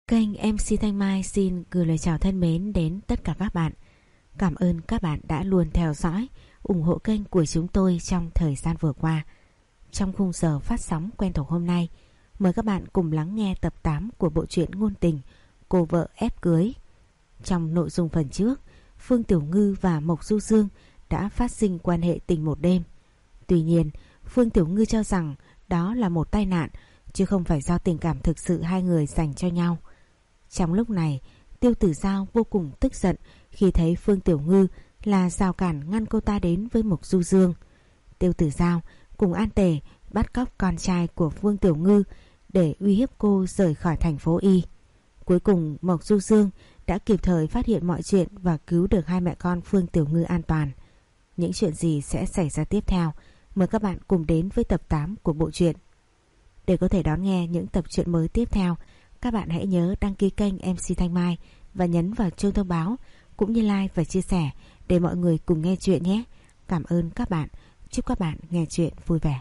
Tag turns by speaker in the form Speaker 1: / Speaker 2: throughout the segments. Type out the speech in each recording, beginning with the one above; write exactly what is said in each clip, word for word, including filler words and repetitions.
Speaker 1: Kênh em xê Thanh Mai xin gửi lời chào thân mến đến tất cả các bạn. Cảm ơn các bạn đã luôn theo dõi, ủng hộ kênh của chúng tôi trong thời gian vừa qua. Trong khung giờ phát sóng quen thuộc hôm nay, mời các bạn cùng lắng nghe tập tám của bộ truyện ngôn tình Cô vợ ép cưới. Trong nội dung phần trước, Phương Tiểu Ngư và Mộc Du Dương đã phát sinh quan hệ tình một đêm. Tuy nhiên, Phương Tiểu Ngư cho rằng đó là một tai nạn, chứ không phải do tình cảm thực sự hai người dành cho nhau. Trong lúc này, Tiêu Tử Giao vô cùng tức giận khi thấy Phương Tiểu Ngư là rào cản ngăn cô ta đến với Mộc Du Dương. Tiêu Tử Giao cùng An Tề bắt cóc con trai của Phương Tiểu Ngư để uy hiếp cô rời khỏi thành phố Y. Cuối cùng Mộc Du Dương đã kịp thời phát hiện mọi chuyện và cứu được hai mẹ con Phương Tiểu Ngư an toàn. Những chuyện gì sẽ xảy ra tiếp theo? Mời các bạn cùng đến với tập tám của bộ truyện. Để có thể đón nghe những tập truyện mới tiếp theo, các bạn hãy nhớ đăng ký kênh em xê Thanh Mai và nhấn vào chuông thông báo, cũng như like và chia sẻ để mọi người cùng nghe chuyện nhé. Cảm ơn các bạn. Chúc các bạn nghe chuyện vui vẻ.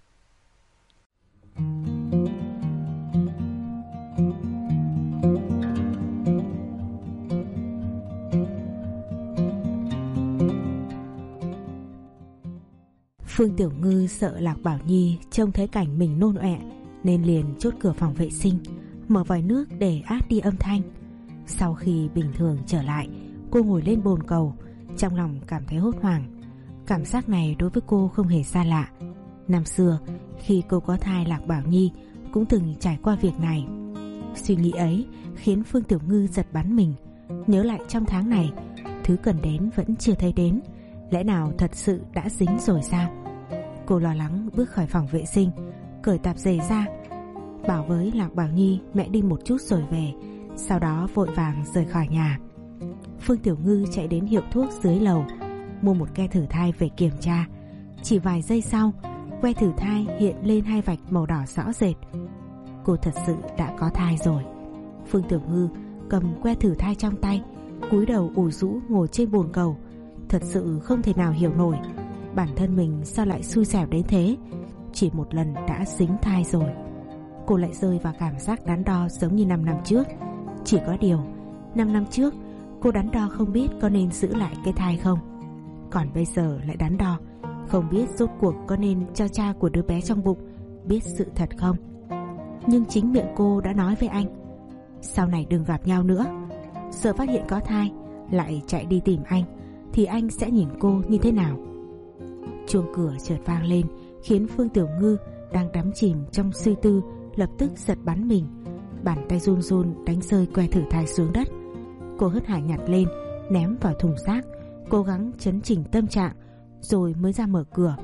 Speaker 1: Phương Tiểu Ngư sợ Lạc Bảo Nhi trông thấy cảnh mình nôn ọe nên liền chốt cửa phòng vệ sinh, mở vòi nước để át đi âm thanh. Sau khi bình thường trở lại, cô ngồi lên bồn cầu, trong lòng cảm thấy hốt hoảng. Cảm giác này đối với cô không hề xa lạ. Năm xưa khi cô có thai Lạc Bảo Nhi cũng từng trải qua việc này. Suy nghĩ ấy khiến Phương Tiểu Ngư giật bắn mình. Nhớ lại trong tháng này, thứ cần đến vẫn chưa thấy đến. Lẽ nào thật sự đã dính rồi sao? Cô lo lắng bước khỏi phòng vệ sinh, cởi tạp dề ra, bảo với Lạc Bảo Nhi mẹ đi một chút rồi về, sau đó vội vàng rời khỏi nhà. Phương Tiểu Ngư chạy đến hiệu thuốc dưới lầu, mua một que thử thai về kiểm tra. Chỉ vài giây sau, que thử thai hiện lên hai vạch màu đỏ rõ rệt. Cô thật sự đã có thai rồi. Phương Tiểu Ngư cầm que thử thai trong tay, cúi đầu ủ rũ ngồi trên bồn cầu. Thật sự không thể nào hiểu nổi bản thân mình sao lại xui xẻo đến thế. Chỉ một lần đã dính thai rồi. Cô lại rơi vào cảm giác đắn đo giống như năm năm trước. Chỉ có điều năm năm trước cô đắn đo không biết có nên giữ lại cái thai không. Còn bây giờ lại đắn đo không biết rốt cuộc có nên cho cha của đứa bé trong bụng biết sự thật không. Nhưng chính miệng cô đã nói với anh sau này đừng gặp nhau nữa. Sợ phát hiện có thai lại chạy đi tìm anh thì anh sẽ nhìn cô như thế nào. Chuông cửa chợt vang lên khiến Phương Tiểu Ngư đang đắm chìm trong suy tư lập tức giật bắn mình. Bàn tay run run đánh rơi que thử thai xuống đất. Cô hớt hải nhặt lên ném vào thùng rác, cố gắng chấn chỉnh tâm trạng rồi mới ra mở cửa.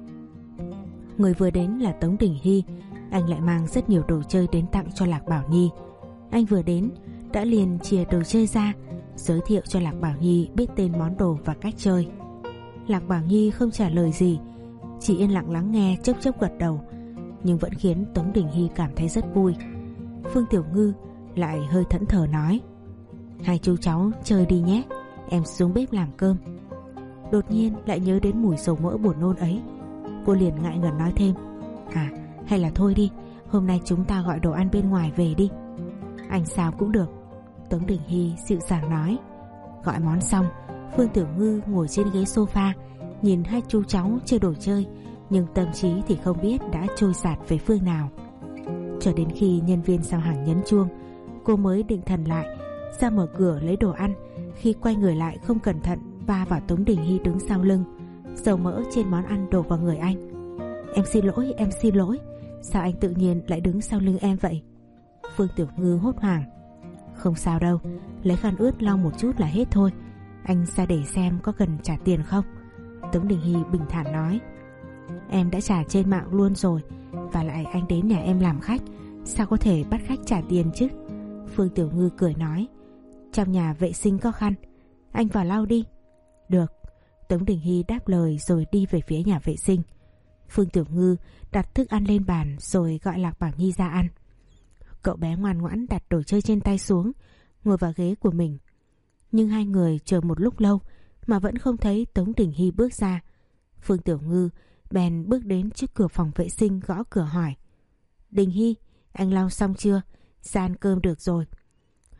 Speaker 1: Người vừa đến là Tống Đình Hy. Anh lại mang rất nhiều đồ chơi đến tặng cho Lạc Bảo Nhi. Anh vừa đến đã liền chìa đồ chơi ra, giới thiệu cho Lạc Bảo Nhi biết tên món đồ và cách chơi. Lạc Bảo Nhi không trả lời gì, chỉ yên lặng lắng nghe, chốc chốc gật đầu, nhưng vẫn khiến Tống Đình Hy cảm thấy rất vui. Phương Tiểu Ngư lại hơi thẫn thờ nói: hai chú cháu chơi đi nhé, em xuống bếp làm cơm. Đột nhiên lại nhớ đến mùi dầu mỡ buồn nôn ấy. Cô liền ngại ngần nói thêm: à hay là thôi đi, hôm nay chúng ta gọi đồ ăn bên ngoài về đi. Anh sao cũng được, Tống Đình Hy dịu dàng nói. Gọi món xong, Phương Tiểu Ngư ngồi trên ghế sofa nhìn hai chú cháu chơi đồ chơi, nhưng tâm trí thì không biết đã trôi dạt về phương nào. Cho đến khi nhân viên giao hàng nhấn chuông, cô mới định thần lại ra mở cửa lấy đồ ăn. Khi quay người lại không cẩn thận va vào Tống Đình Hy đứng sau lưng. Dầu mỡ trên món ăn đổ vào người anh. Em xin lỗi, em xin lỗi, sao anh tự nhiên lại đứng sau lưng em vậy? Phương Tiểu Ngư hốt hoảng. Không sao đâu, lấy khăn ướt lau một chút là hết thôi. Anh ra để xem có cần trả tiền không. Tống Đình Hy bình thản nói. Em đã trả trên mạng luôn rồi, và lại anh đến nhà em làm khách, sao có thể bắt khách trả tiền chứ? Phương Tiểu Ngư cười nói. Trong nhà vệ sinh có khăn, anh vào lau đi. Được, Tống Đình Hy đáp lời rồi đi về phía nhà vệ sinh. Phương Tiểu Ngư đặt thức ăn lên bàn rồi gọi Lạc Bảo Nhi ra ăn. Cậu bé ngoan ngoãn đặt đồ chơi trên tay xuống, ngồi vào ghế của mình. Nhưng hai người chờ một lúc lâu mà vẫn không thấy Tống Đình Hy bước ra. Phương Tiểu Ngư bèn bước đến trước cửa phòng vệ sinh, gõ cửa hỏi. Đình Hy, anh lau xong chưa? Ra ăn cơm được rồi.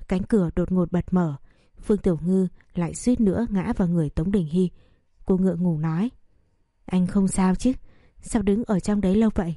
Speaker 1: Cánh cửa đột ngột bật mở. Phương Tiểu Ngư lại suýt nữa ngã vào người Tống Đình Hy. Cô ngượng ngùng nói: Anh không sao chứ? Sao đứng ở trong đấy lâu vậy?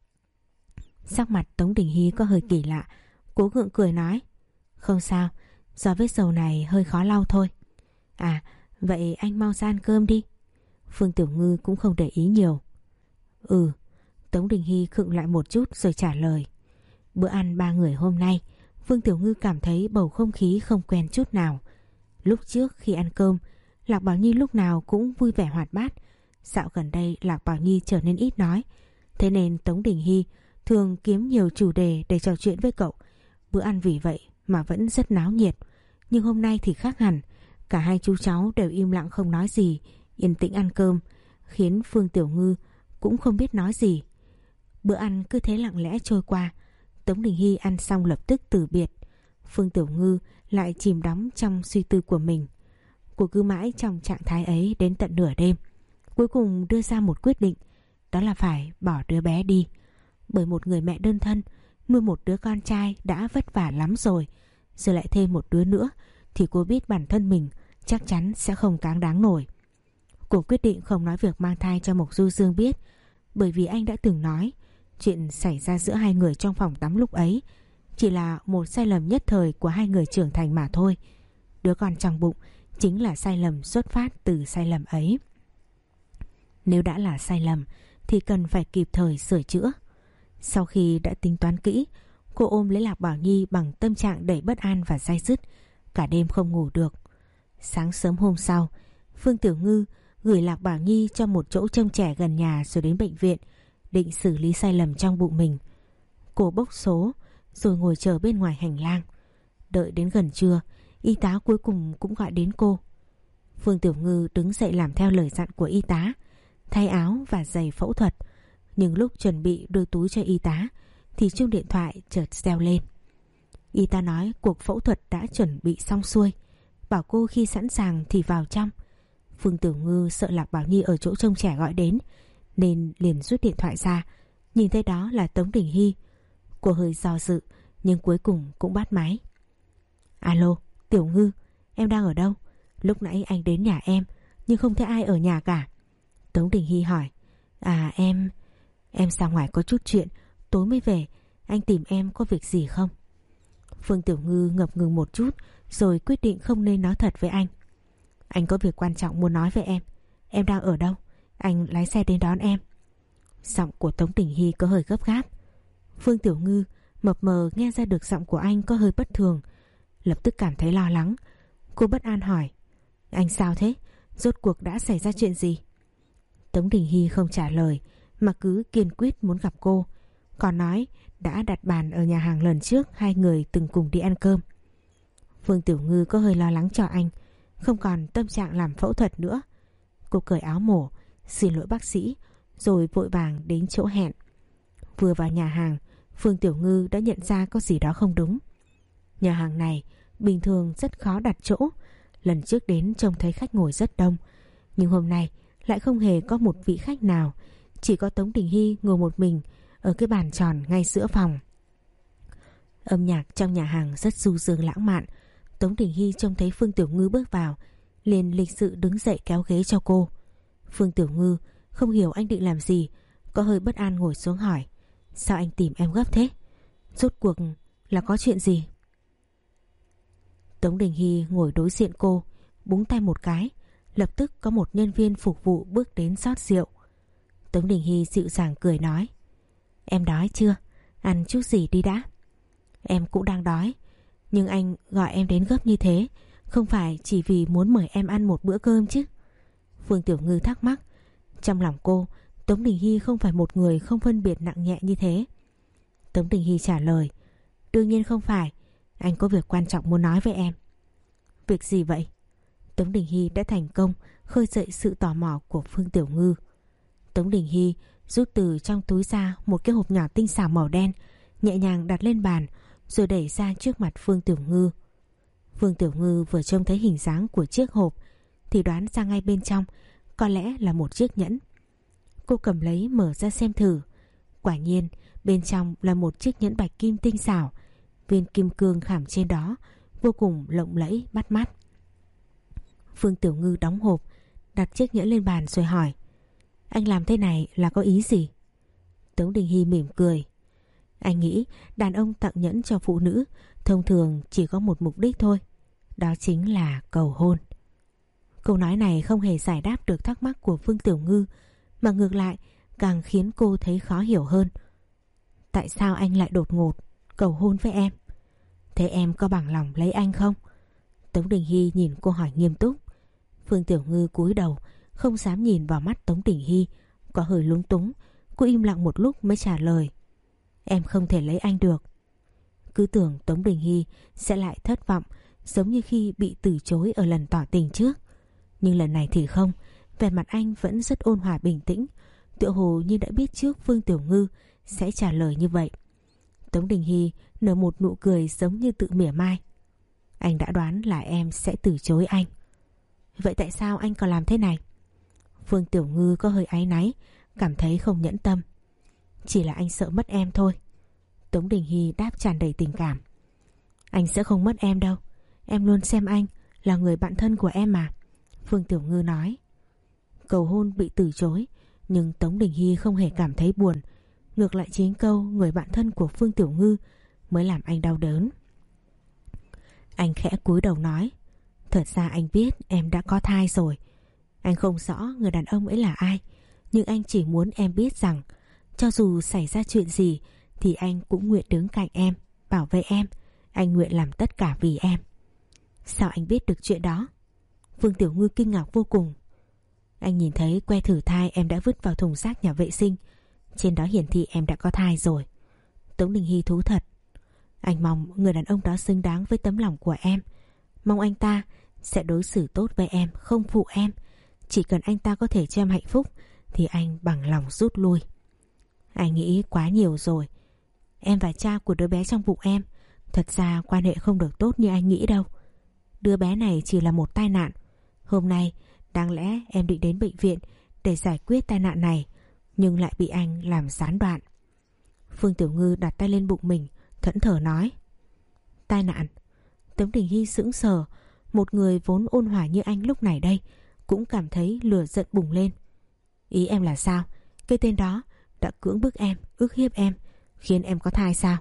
Speaker 1: Sắc mặt Tống Đình Hy có hơi kỳ lạ. Cô gượng cười nói: Không sao, do vết dầu này hơi khó lau thôi. À, vậy anh mau ra ăn cơm đi. Phương Tiểu Ngư cũng không để ý nhiều. Ừ. Tống Đình Hy khựng lại một chút rồi trả lời. Bữa ăn ba người hôm nay, Phương Tiểu Ngư cảm thấy bầu không khí không quen chút nào. Lúc trước khi ăn cơm, Lạc Bảo Nhi lúc nào cũng vui vẻ hoạt bát. Dạo gần đây Lạc Bảo Nhi trở nên ít nói, thế nên Tống Đình Hy thường kiếm nhiều chủ đề để trò chuyện với cậu. Bữa ăn vì vậy mà vẫn rất náo nhiệt. Nhưng hôm nay thì khác hẳn. Cả hai chú cháu đều im lặng không nói gì, yên tĩnh ăn cơm, khiến Phương Tiểu Ngư cũng không biết nói gì. Bữa ăn cứ thế lặng lẽ trôi qua. Tống Đình Hy ăn xong lập tức từ biệt. Phương Tiểu Ngư lại chìm đắm trong suy tư của mình. Cô cứ mãi trong trạng thái ấy đến tận nửa đêm, cuối cùng đưa ra một quyết định, đó là phải bỏ đứa bé đi. Bởi một người mẹ đơn thân nuôi một đứa con trai đã vất vả lắm rồi, giờ lại thêm một đứa nữa thì cô biết bản thân mình chắc chắn sẽ không cáng đáng nổi. Cô quyết định không nói việc mang thai cho Mộc Du Dương biết, bởi vì anh đã từng nói chuyện xảy ra giữa hai người trong phòng tắm lúc ấy chỉ là một sai lầm nhất thời của hai người trưởng thành mà thôi. Đứa con trong bụng chính là sai lầm xuất phát từ sai lầm ấy. Nếu đã là sai lầm thì cần phải kịp thời sửa chữa. Sau khi đã tính toán kỹ, cô ôm lấy Lạc Bảo Nhi bằng tâm trạng đầy bất an và day dứt, cả đêm không ngủ được. Sáng sớm hôm sau, Phương Tiểu Ngư gửi Lạc Bảo Nhi cho một chỗ trông trẻ gần nhà rồi đến bệnh viện, định xử lý sai lầm trong bụng mình. Cô bốc số rồi ngồi chờ bên ngoài hành lang. Đợi đến gần trưa, y tá cuối cùng cũng gọi đến cô. Phương Tiểu Ngư đứng dậy làm theo lời dặn của y tá, thay áo và giày phẫu thuật. Nhưng lúc chuẩn bị đưa túi cho y tá thì chuông điện thoại chợt reo lên. Y tá nói cuộc phẫu thuật đã chuẩn bị xong xuôi, bảo cô khi sẵn sàng thì vào trong. Phương Tiểu Ngư sợ Lạc Bảo Nhi ở chỗ trông trẻ gọi đến nên liền rút điện thoại ra. Nhìn thấy đó là Tống Đình Hy. Cô hơi do dự nhưng cuối cùng cũng bắt máy. Alo, Tiểu Ngư, em đang ở đâu? Lúc nãy anh đến nhà em nhưng không thấy ai ở nhà cả. Tống Đình Hy hỏi. À em... Em ra ngoài có chút chuyện, tối mới về. Anh tìm em có việc gì không? Phương Tiểu Ngư ngập ngừng một chút rồi quyết định không nên nói thật với anh. Anh có việc quan trọng muốn nói với em. Em đang ở đâu? Anh lái xe đến đón em. Giọng của Tống Đình Hy có hơi gấp gáp. Phương Tiểu Ngư mập mờ nghe ra được giọng của anh có hơi bất thường, lập tức cảm thấy lo lắng. Cô bất an hỏi. Anh sao thế? Rốt cuộc đã xảy ra chuyện gì? Tống Đình Hy không trả lời mà cứ kiên quyết muốn gặp cô, còn nói đã đặt bàn ở nhà hàng lần trước hai người từng cùng đi ăn cơm. Phương Tiểu Ngư có hơi lo lắng cho anh, không còn tâm trạng làm phẫu thuật nữa. Cô cởi áo mổ, xin lỗi bác sĩ rồi vội vàng đến chỗ hẹn. Vừa vào nhà hàng, Phương Tiểu Ngư đã nhận ra có gì đó không đúng. Nhà hàng này bình thường rất khó đặt chỗ, lần trước đến trông thấy khách ngồi rất đông, nhưng hôm nay lại không hề có một vị khách nào, chỉ có Tống Đình Hy ngồi một mình ở cái bàn tròn ngay giữa phòng. Âm nhạc trong nhà hàng rất du dương lãng mạn. Tống Đình Hy trông thấy Phương Tiểu Ngư bước vào liền lịch sự đứng dậy kéo ghế cho cô. Phương Tiểu Ngư không hiểu anh định làm gì, có hơi bất an ngồi xuống hỏi. Sao anh tìm em gấp thế? Rốt cuộc là có chuyện gì? Tống Đình Hy ngồi đối diện cô, búng tay một cái, lập tức có một nhân viên phục vụ bước đến rót rượu. Tống Đình Hy dịu dàng cười nói. Em đói chưa? Ăn chút gì đi đã. Em cũng đang đói, nhưng anh gọi em đến gấp như thế không phải chỉ vì muốn mời em ăn một bữa cơm chứ? Phương Tiểu Ngư thắc mắc. Trong lòng cô, Tống Đình Hy không phải một người không phân biệt nặng nhẹ như thế. Tống Đình Hy trả lời. Đương nhiên không phải, anh có việc quan trọng muốn nói với em. Việc gì vậy? Tống Đình Hy đã thành công khơi dậy sự tò mò của Phương Tiểu Ngư. Tống Đình Hy rút từ trong túi ra một cái hộp nhỏ tinh xảo màu đen, nhẹ nhàng đặt lên bàn rồi đẩy ra trước mặt Phương Tiểu Ngư. Phương Tiểu Ngư vừa trông thấy hình dáng của chiếc hộp thì đoán ra ngay bên trong có lẽ là một chiếc nhẫn. Cô cầm lấy mở ra xem thử. Quả nhiên bên trong là một chiếc nhẫn bạch kim tinh xảo. Viên kim cương khảm trên đó vô cùng lộng lẫy bắt mắt. Phương Tiểu Ngư đóng hộp, đặt chiếc nhẫn lên bàn rồi hỏi: Anh làm thế này là có ý gì? Tống Đình Hy mỉm cười: Anh nghĩ đàn ông tặng nhẫn cho phụ nữ thông thường chỉ có một mục đích thôi, đó chính là cầu hôn. Câu nói này không hề giải đáp được thắc mắc của Phương Tiểu Ngư, mà ngược lại càng khiến cô thấy khó hiểu hơn. Tại sao anh lại đột ngột cầu hôn với em? Thế em có bằng lòng lấy anh không? Tống Đình Hy nhìn cô hỏi nghiêm túc. Phương Tiểu Ngư cúi đầu, không dám nhìn vào mắt Tống Đình Hy, có hơi lúng túng. Cô im lặng một lúc mới trả lời: Em không thể lấy anh được. Cứ tưởng Tống Đình Hy sẽ lại thất vọng, giống như khi bị từ chối ở lần tỏ tình trước. Nhưng lần này thì không, vẻ mặt anh vẫn rất ôn hòa bình tĩnh, tựa hồ như đã biết trước Phương Tiểu Ngư sẽ trả lời như vậy. Tống Đình Hy nở một nụ cười giống như tự mỉa mai. Anh đã đoán là em sẽ từ chối anh. Vậy tại sao anh còn làm thế này? Phương Tiểu Ngư có hơi áy náy, cảm thấy không nhẫn tâm. Chỉ là anh sợ mất em thôi. Tống Đình Hy đáp tràn đầy tình cảm. Anh sẽ không mất em đâu, em luôn xem anh là người bạn thân của em mà. Phương Tiểu Ngư nói. Cầu hôn bị từ chối, nhưng Tống Đình Hy không hề cảm thấy buồn. Ngược lại chính câu người bạn thân của Phương Tiểu Ngư mới làm anh đau đớn. Anh khẽ cúi đầu nói: Thật ra anh biết em đã có thai rồi. Anh không rõ người đàn ông ấy là ai, nhưng anh chỉ muốn em biết rằng cho dù xảy ra chuyện gì thì anh cũng nguyện đứng cạnh em, bảo vệ em. Anh nguyện làm tất cả vì em. Sao anh biết được chuyện đó? Phương Tiểu Ngư kinh ngạc vô cùng. Anh nhìn thấy que thử thai em đã vứt vào thùng rác nhà vệ sinh, trên đó hiển thị em đã có thai rồi. Tống Đình Hy thú thật. Anh mong người đàn ông đó xứng đáng với tấm lòng của em. Mong anh ta sẽ đối xử tốt với em, không phụ em. Chỉ cần anh ta có thể cho em hạnh phúc thì anh bằng lòng rút lui. Anh nghĩ quá nhiều rồi. Em và cha của đứa bé trong bụng em thật ra quan hệ không được tốt như anh nghĩ đâu. Đứa bé này chỉ là một tai nạn. Hôm nay đáng lẽ em định đến bệnh viện để giải quyết tai nạn này, nhưng lại bị anh làm gián đoạn. Phương Tiểu Ngư đặt tay lên bụng mình, thẫn thờ nói. Tai nạn? Tống Đình Hy sững sờ. Một người vốn ôn hòa như anh lúc này đây cũng cảm thấy lửa giận bùng lên. Ý em là sao? Cái tên đó đã cưỡng bức em, ức hiếp em, khiến em có thai sao?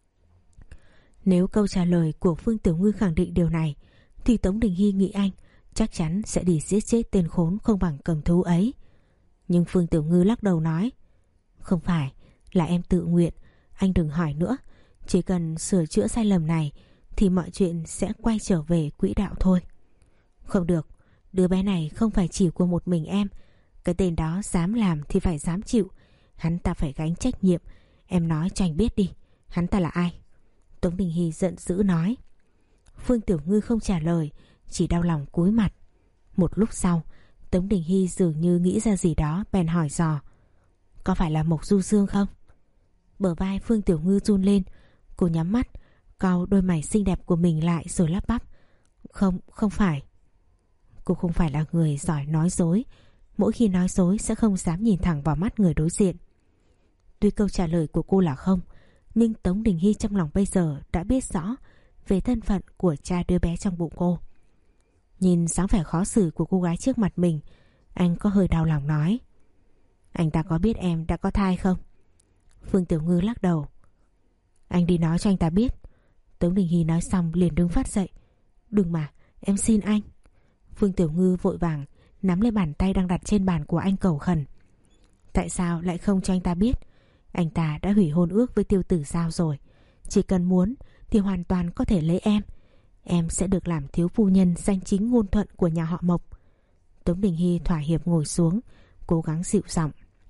Speaker 1: Nếu câu trả lời của Phương Tiểu Ngư khẳng định điều này thì Tống Đình Hy nghĩ anh chắc chắn sẽ đi giết chết tên khốn không bằng cầm thú ấy. Nhưng Phương Tiểu Ngư lắc đầu nói: Không phải, là em tự nguyện. Anh đừng hỏi nữa. Chỉ cần sửa chữa sai lầm này thì mọi chuyện sẽ quay trở về quỹ đạo thôi. Không được, đứa bé này không phải chỉ của một mình em. Cái tên đó dám làm thì phải dám chịu. Hắn ta phải gánh trách nhiệm. Em nói cho anh biết đi, hắn ta là ai? Tống Đình Hy giận dữ nói. Phương Tiểu Ngư không trả lời, chỉ đau lòng cúi mặt. Một lúc sau, Tống Đình Hy dường như nghĩ ra gì đó, bèn hỏi dò: Có phải là Mộc Du Dương không? Bờ vai Phương Tiểu Ngư run lên. Cô nhắm mắt, cau đôi mày xinh đẹp của mình lại rồi lắp bắp: Không, không phải. Cô không phải là người giỏi nói dối. Mỗi khi nói dối sẽ không dám nhìn thẳng vào mắt người đối diện. Tuy câu trả lời của cô là không, nhưng Tống Đình Hy trong lòng bây giờ đã biết rõ về thân phận của cha đứa bé trong bụng cô. Nhìn dáng vẻ khó xử của cô gái trước mặt mình, anh có hơi đau lòng nói: Anh ta có biết em đã có thai không? Phương Tiểu Ngư lắc đầu. Anh đi nói cho anh ta biết. Tống Đình Hy nói xong liền đứng phát dậy. Đừng mà, em xin anh. Phương Tiểu Ngư vội vàng nắm lấy bàn tay đang đặt trên bàn của anh cầu khẩn. Tại sao lại không cho anh ta biết? Anh ta đã hủy hôn ước với Tiêu Tử Giao rồi. Chỉ cần muốn thì hoàn toàn có thể lấy em. Em sẽ được làm thiếu phu nhân danh chính ngôn thuận của nhà họ Mộc. Tống Đình Hy thỏa hiệp ngồi xuống, cố gắng dịu giọng.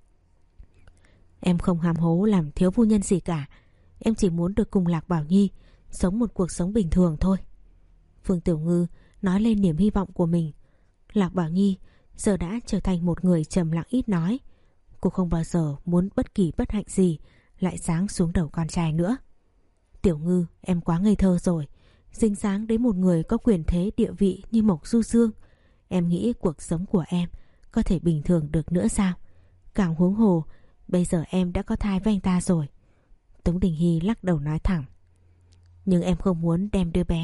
Speaker 1: Em không hàm hố làm thiếu phu nhân gì cả. Em chỉ muốn được cùng Lạc Bảo Nhi sống một cuộc sống bình thường thôi. Phương Tiểu Ngư nói lên niềm hy vọng của mình. Lạc Bảo Nhi giờ đã trở thành một người trầm lặng ít nói. Cô không bao giờ muốn bất kỳ bất hạnh gì lại giáng xuống đầu con trai nữa. Tiểu Ngư, em quá ngây thơ rồi. Dính dáng đến một người có quyền thế địa vị như Mộc Du Dương, em nghĩ cuộc sống của em có thể bình thường được nữa sao? Càng huống hồ bây giờ em đã có thai với anh ta rồi. Tống Đình Hy lắc đầu nói thẳng. Nhưng em không muốn đem đứa bé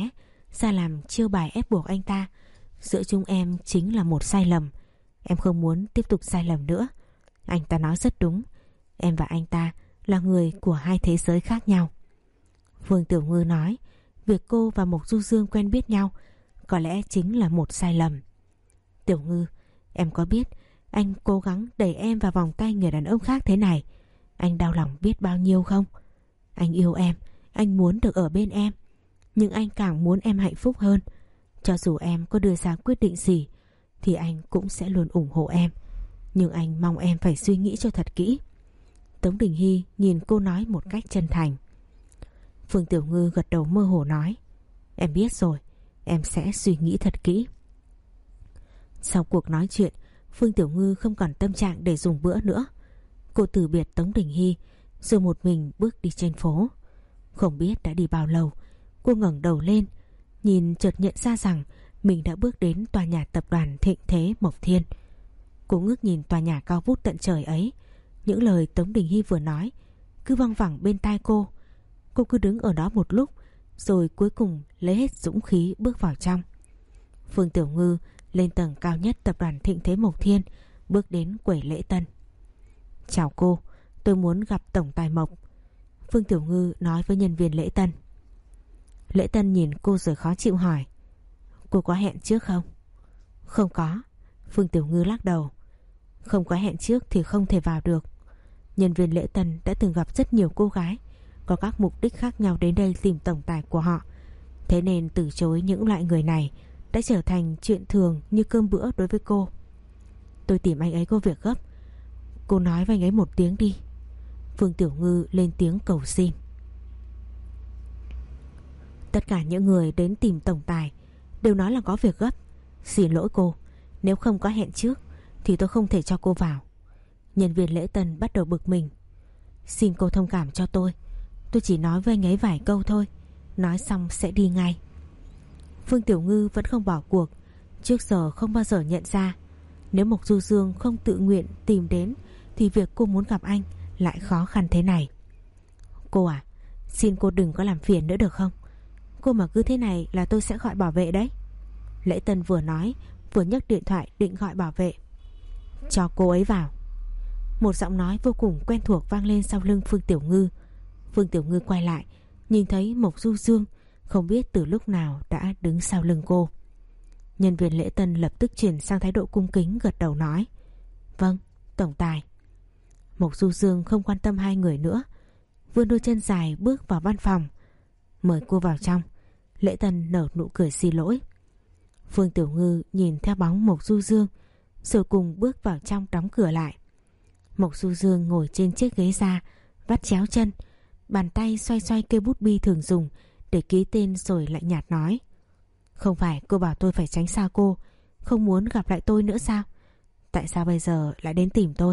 Speaker 1: ra làm chiêu bài ép buộc anh ta. Giữa chúng em chính là một sai lầm. Em không muốn tiếp tục sai lầm nữa. Anh ta nói rất đúng. Em và anh ta là người của hai thế giới khác nhau. Phương Tiểu Ngư nói việc cô và Mộc Du Dương quen biết nhau có lẽ chính là một sai lầm. Tiểu Ngư, em có biết anh cố gắng đẩy em vào vòng tay người đàn ông khác thế này, anh đau lòng biết bao nhiêu không? Anh yêu em, anh muốn được ở bên em, nhưng anh càng muốn em hạnh phúc hơn. Cho dù em có đưa ra quyết định gì thì anh cũng sẽ luôn ủng hộ em, nhưng anh mong em phải suy nghĩ cho thật kỹ. Tống Đình Hy nhìn cô nói một cách chân thành. Phương Tiểu Ngư gật đầu mơ hồ nói, em biết rồi, em sẽ suy nghĩ thật kỹ. Sau cuộc nói chuyện, Phương Tiểu Ngư không còn tâm trạng để dùng bữa nữa. Cô từ biệt Tống Đình Hy rồi một mình bước đi trên phố. Không biết đã đi bao lâu, cô ngẩng đầu lên, nhìn chợt nhận ra rằng mình đã bước đến tòa nhà tập đoàn Thịnh Thế Mộc Thiên. Cô ngước nhìn tòa nhà cao vút tận trời ấy, những lời Tống Đình Hy vừa nói cứ văng vẳng bên tai cô. Cô cứ đứng ở đó một lúc rồi cuối cùng lấy hết dũng khí bước vào trong. Phương Tiểu Ngư lên tầng cao nhất tập đoàn Thịnh Thế Mộc Thiên, bước đến quầy lễ tân. Chào cô, tôi muốn gặp tổng tài Mộc. Phương Tiểu Ngư nói với nhân viên lễ tân. Lễ tân nhìn cô rồi khó chịu hỏi, cô có hẹn trước không? Không có. Phương Tiểu Ngư lắc đầu. Không có hẹn trước thì không thể vào được. Nhân viên lễ tân đã từng gặp rất nhiều cô gái có các mục đích khác nhau đến đây tìm tổng tài của họ, thế nên từ chối những loại người này đã trở thành chuyện thường như cơm bữa đối với cô. Tôi tìm anh ấy có việc gấp, cô nói với anh ấy một tiếng đi. Phương Tiểu Ngư lên tiếng cầu xin. Tất cả những người đến tìm tổng tài đều nói là có việc gấp. Xin lỗi cô, nếu không có hẹn trước thì tôi không thể cho cô vào. Nhân viên lễ tân bắt đầu bực mình. Xin cô thông cảm cho tôi, tôi chỉ nói với anh ấy vài câu thôi, nói xong sẽ đi ngay. Phương Tiểu Ngư vẫn không bỏ cuộc. Trước giờ không bao giờ nhận ra nếu Mộc Du Dương không tự nguyện tìm đến thì việc cô muốn gặp anh lại khó khăn thế này. Cô à, xin cô đừng có làm phiền nữa được không? Cô mà cứ thế này là tôi sẽ gọi bảo vệ đấy. Lễ tân vừa nói vừa nhấc điện thoại định gọi bảo vệ. Cho cô ấy vào. Một giọng nói vô cùng quen thuộc vang lên sau lưng Phương Tiểu Ngư. Phương Tiểu Ngư quay lại, nhìn thấy Mộc Du Dương không biết từ lúc nào đã đứng sau lưng cô. Nhân viên lễ tân lập tức chuyển sang thái độ cung kính, gật đầu nói, vâng, tổng tài. Mộc Du Dương không quan tâm hai người nữa, vươn đôi chân dài bước vào văn phòng. Mời cô vào trong. Lễ tân nở nụ cười xin lỗi. Phương Tiểu Ngư nhìn theo bóng Mộc Du Dương rồi cùng bước vào trong, đóng cửa lại. Mộc Du Dương ngồi trên chiếc ghế da, vắt chéo chân, bàn tay xoay xoay cây bút bi thường dùng để ký tên rồi lạnh nhạt nói, không phải cô bảo tôi phải tránh xa cô, không muốn gặp lại tôi nữa sao? Tại sao bây giờ lại đến tìm tôi?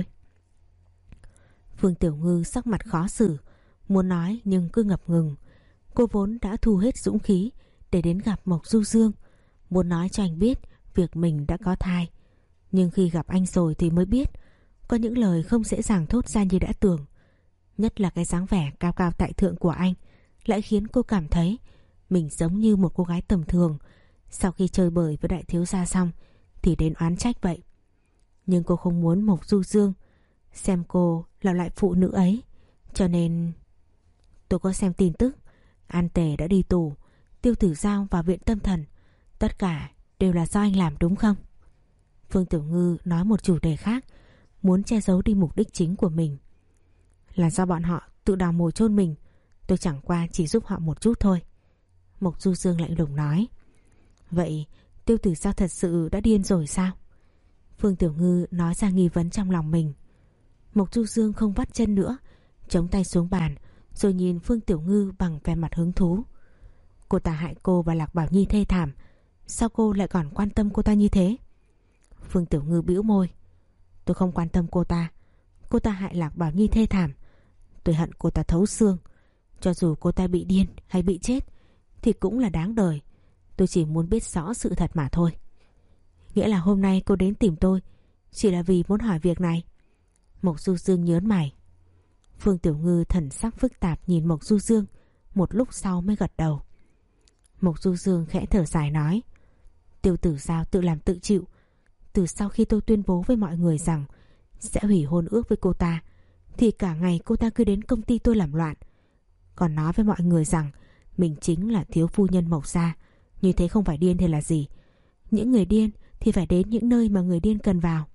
Speaker 1: Phương Tiểu Ngư sắc mặt khó xử, muốn nói nhưng cứ ngập ngừng. Cô vốn đã thu hết dũng khí để đến gặp Mộc Du Dương, muốn nói cho anh biết việc mình đã có thai. Nhưng khi gặp anh rồi thì mới biết có những lời không dễ dàng thốt ra như đã tưởng. Nhất là cái dáng vẻ cao cao tại thượng của anh lại khiến cô cảm thấy mình giống như một cô gái tầm thường sau khi chơi bời với đại thiếu gia xong thì đến oán trách vậy. Nhưng cô không muốn Mộc Du Dương xem cô là loại phụ nữ ấy, cho nên tôi có xem tin tức An Tề đã đi tù, Tiêu Tử Giao vào viện tâm thần, tất cả đều là do anh làm đúng không? Phương Tiểu Ngư nói một chủ đề khác, muốn che giấu đi mục đích chính của mình. Là do bọn họ tự đào mồ chôn mình, tôi chẳng qua chỉ giúp họ một chút thôi. Mộc Du Dương lạnh lùng nói. Vậy Tiêu Tử Giao thật sự đã điên rồi sao? Phương Tiểu Ngư nói ra nghi vấn trong lòng mình. Mộc Du Dương không vắt chân nữa, chống tay xuống bàn rồi nhìn Phương Tiểu Ngư bằng vẻ mặt hứng thú. Cô ta hại cô và Lạc Bảo Nhi thê thảm, sao cô lại còn quan tâm cô ta như thế? Phương Tiểu Ngư bĩu môi. Tôi không quan tâm cô ta. Cô ta hại Lạc Bảo Nhi thê thảm, tôi hận cô ta thấu xương. Cho dù cô ta bị điên hay bị chết thì cũng là đáng đời. Tôi chỉ muốn biết rõ sự thật mà thôi. Nghĩa là hôm nay cô đến tìm tôi chỉ là vì muốn hỏi việc này? Mộc Du Dương nhớn mày. Phương Tiểu Ngư thần sắc phức tạp nhìn Mộc Du Dương, một lúc sau mới gật đầu. Mộc Du Dương khẽ thở dài nói: Tiêu Tử Giao tự làm tự chịu. Từ sau khi tôi tuyên bố với mọi người rằng sẽ hủy hôn ước với cô ta, thì cả ngày cô ta cứ đến công ty tôi làm loạn, còn nói với mọi người rằng mình chính là thiếu phu nhân Mộc gia. Như thế không phải điên thì là gì? Những người điên thì phải đến những nơi mà người điên cần vào.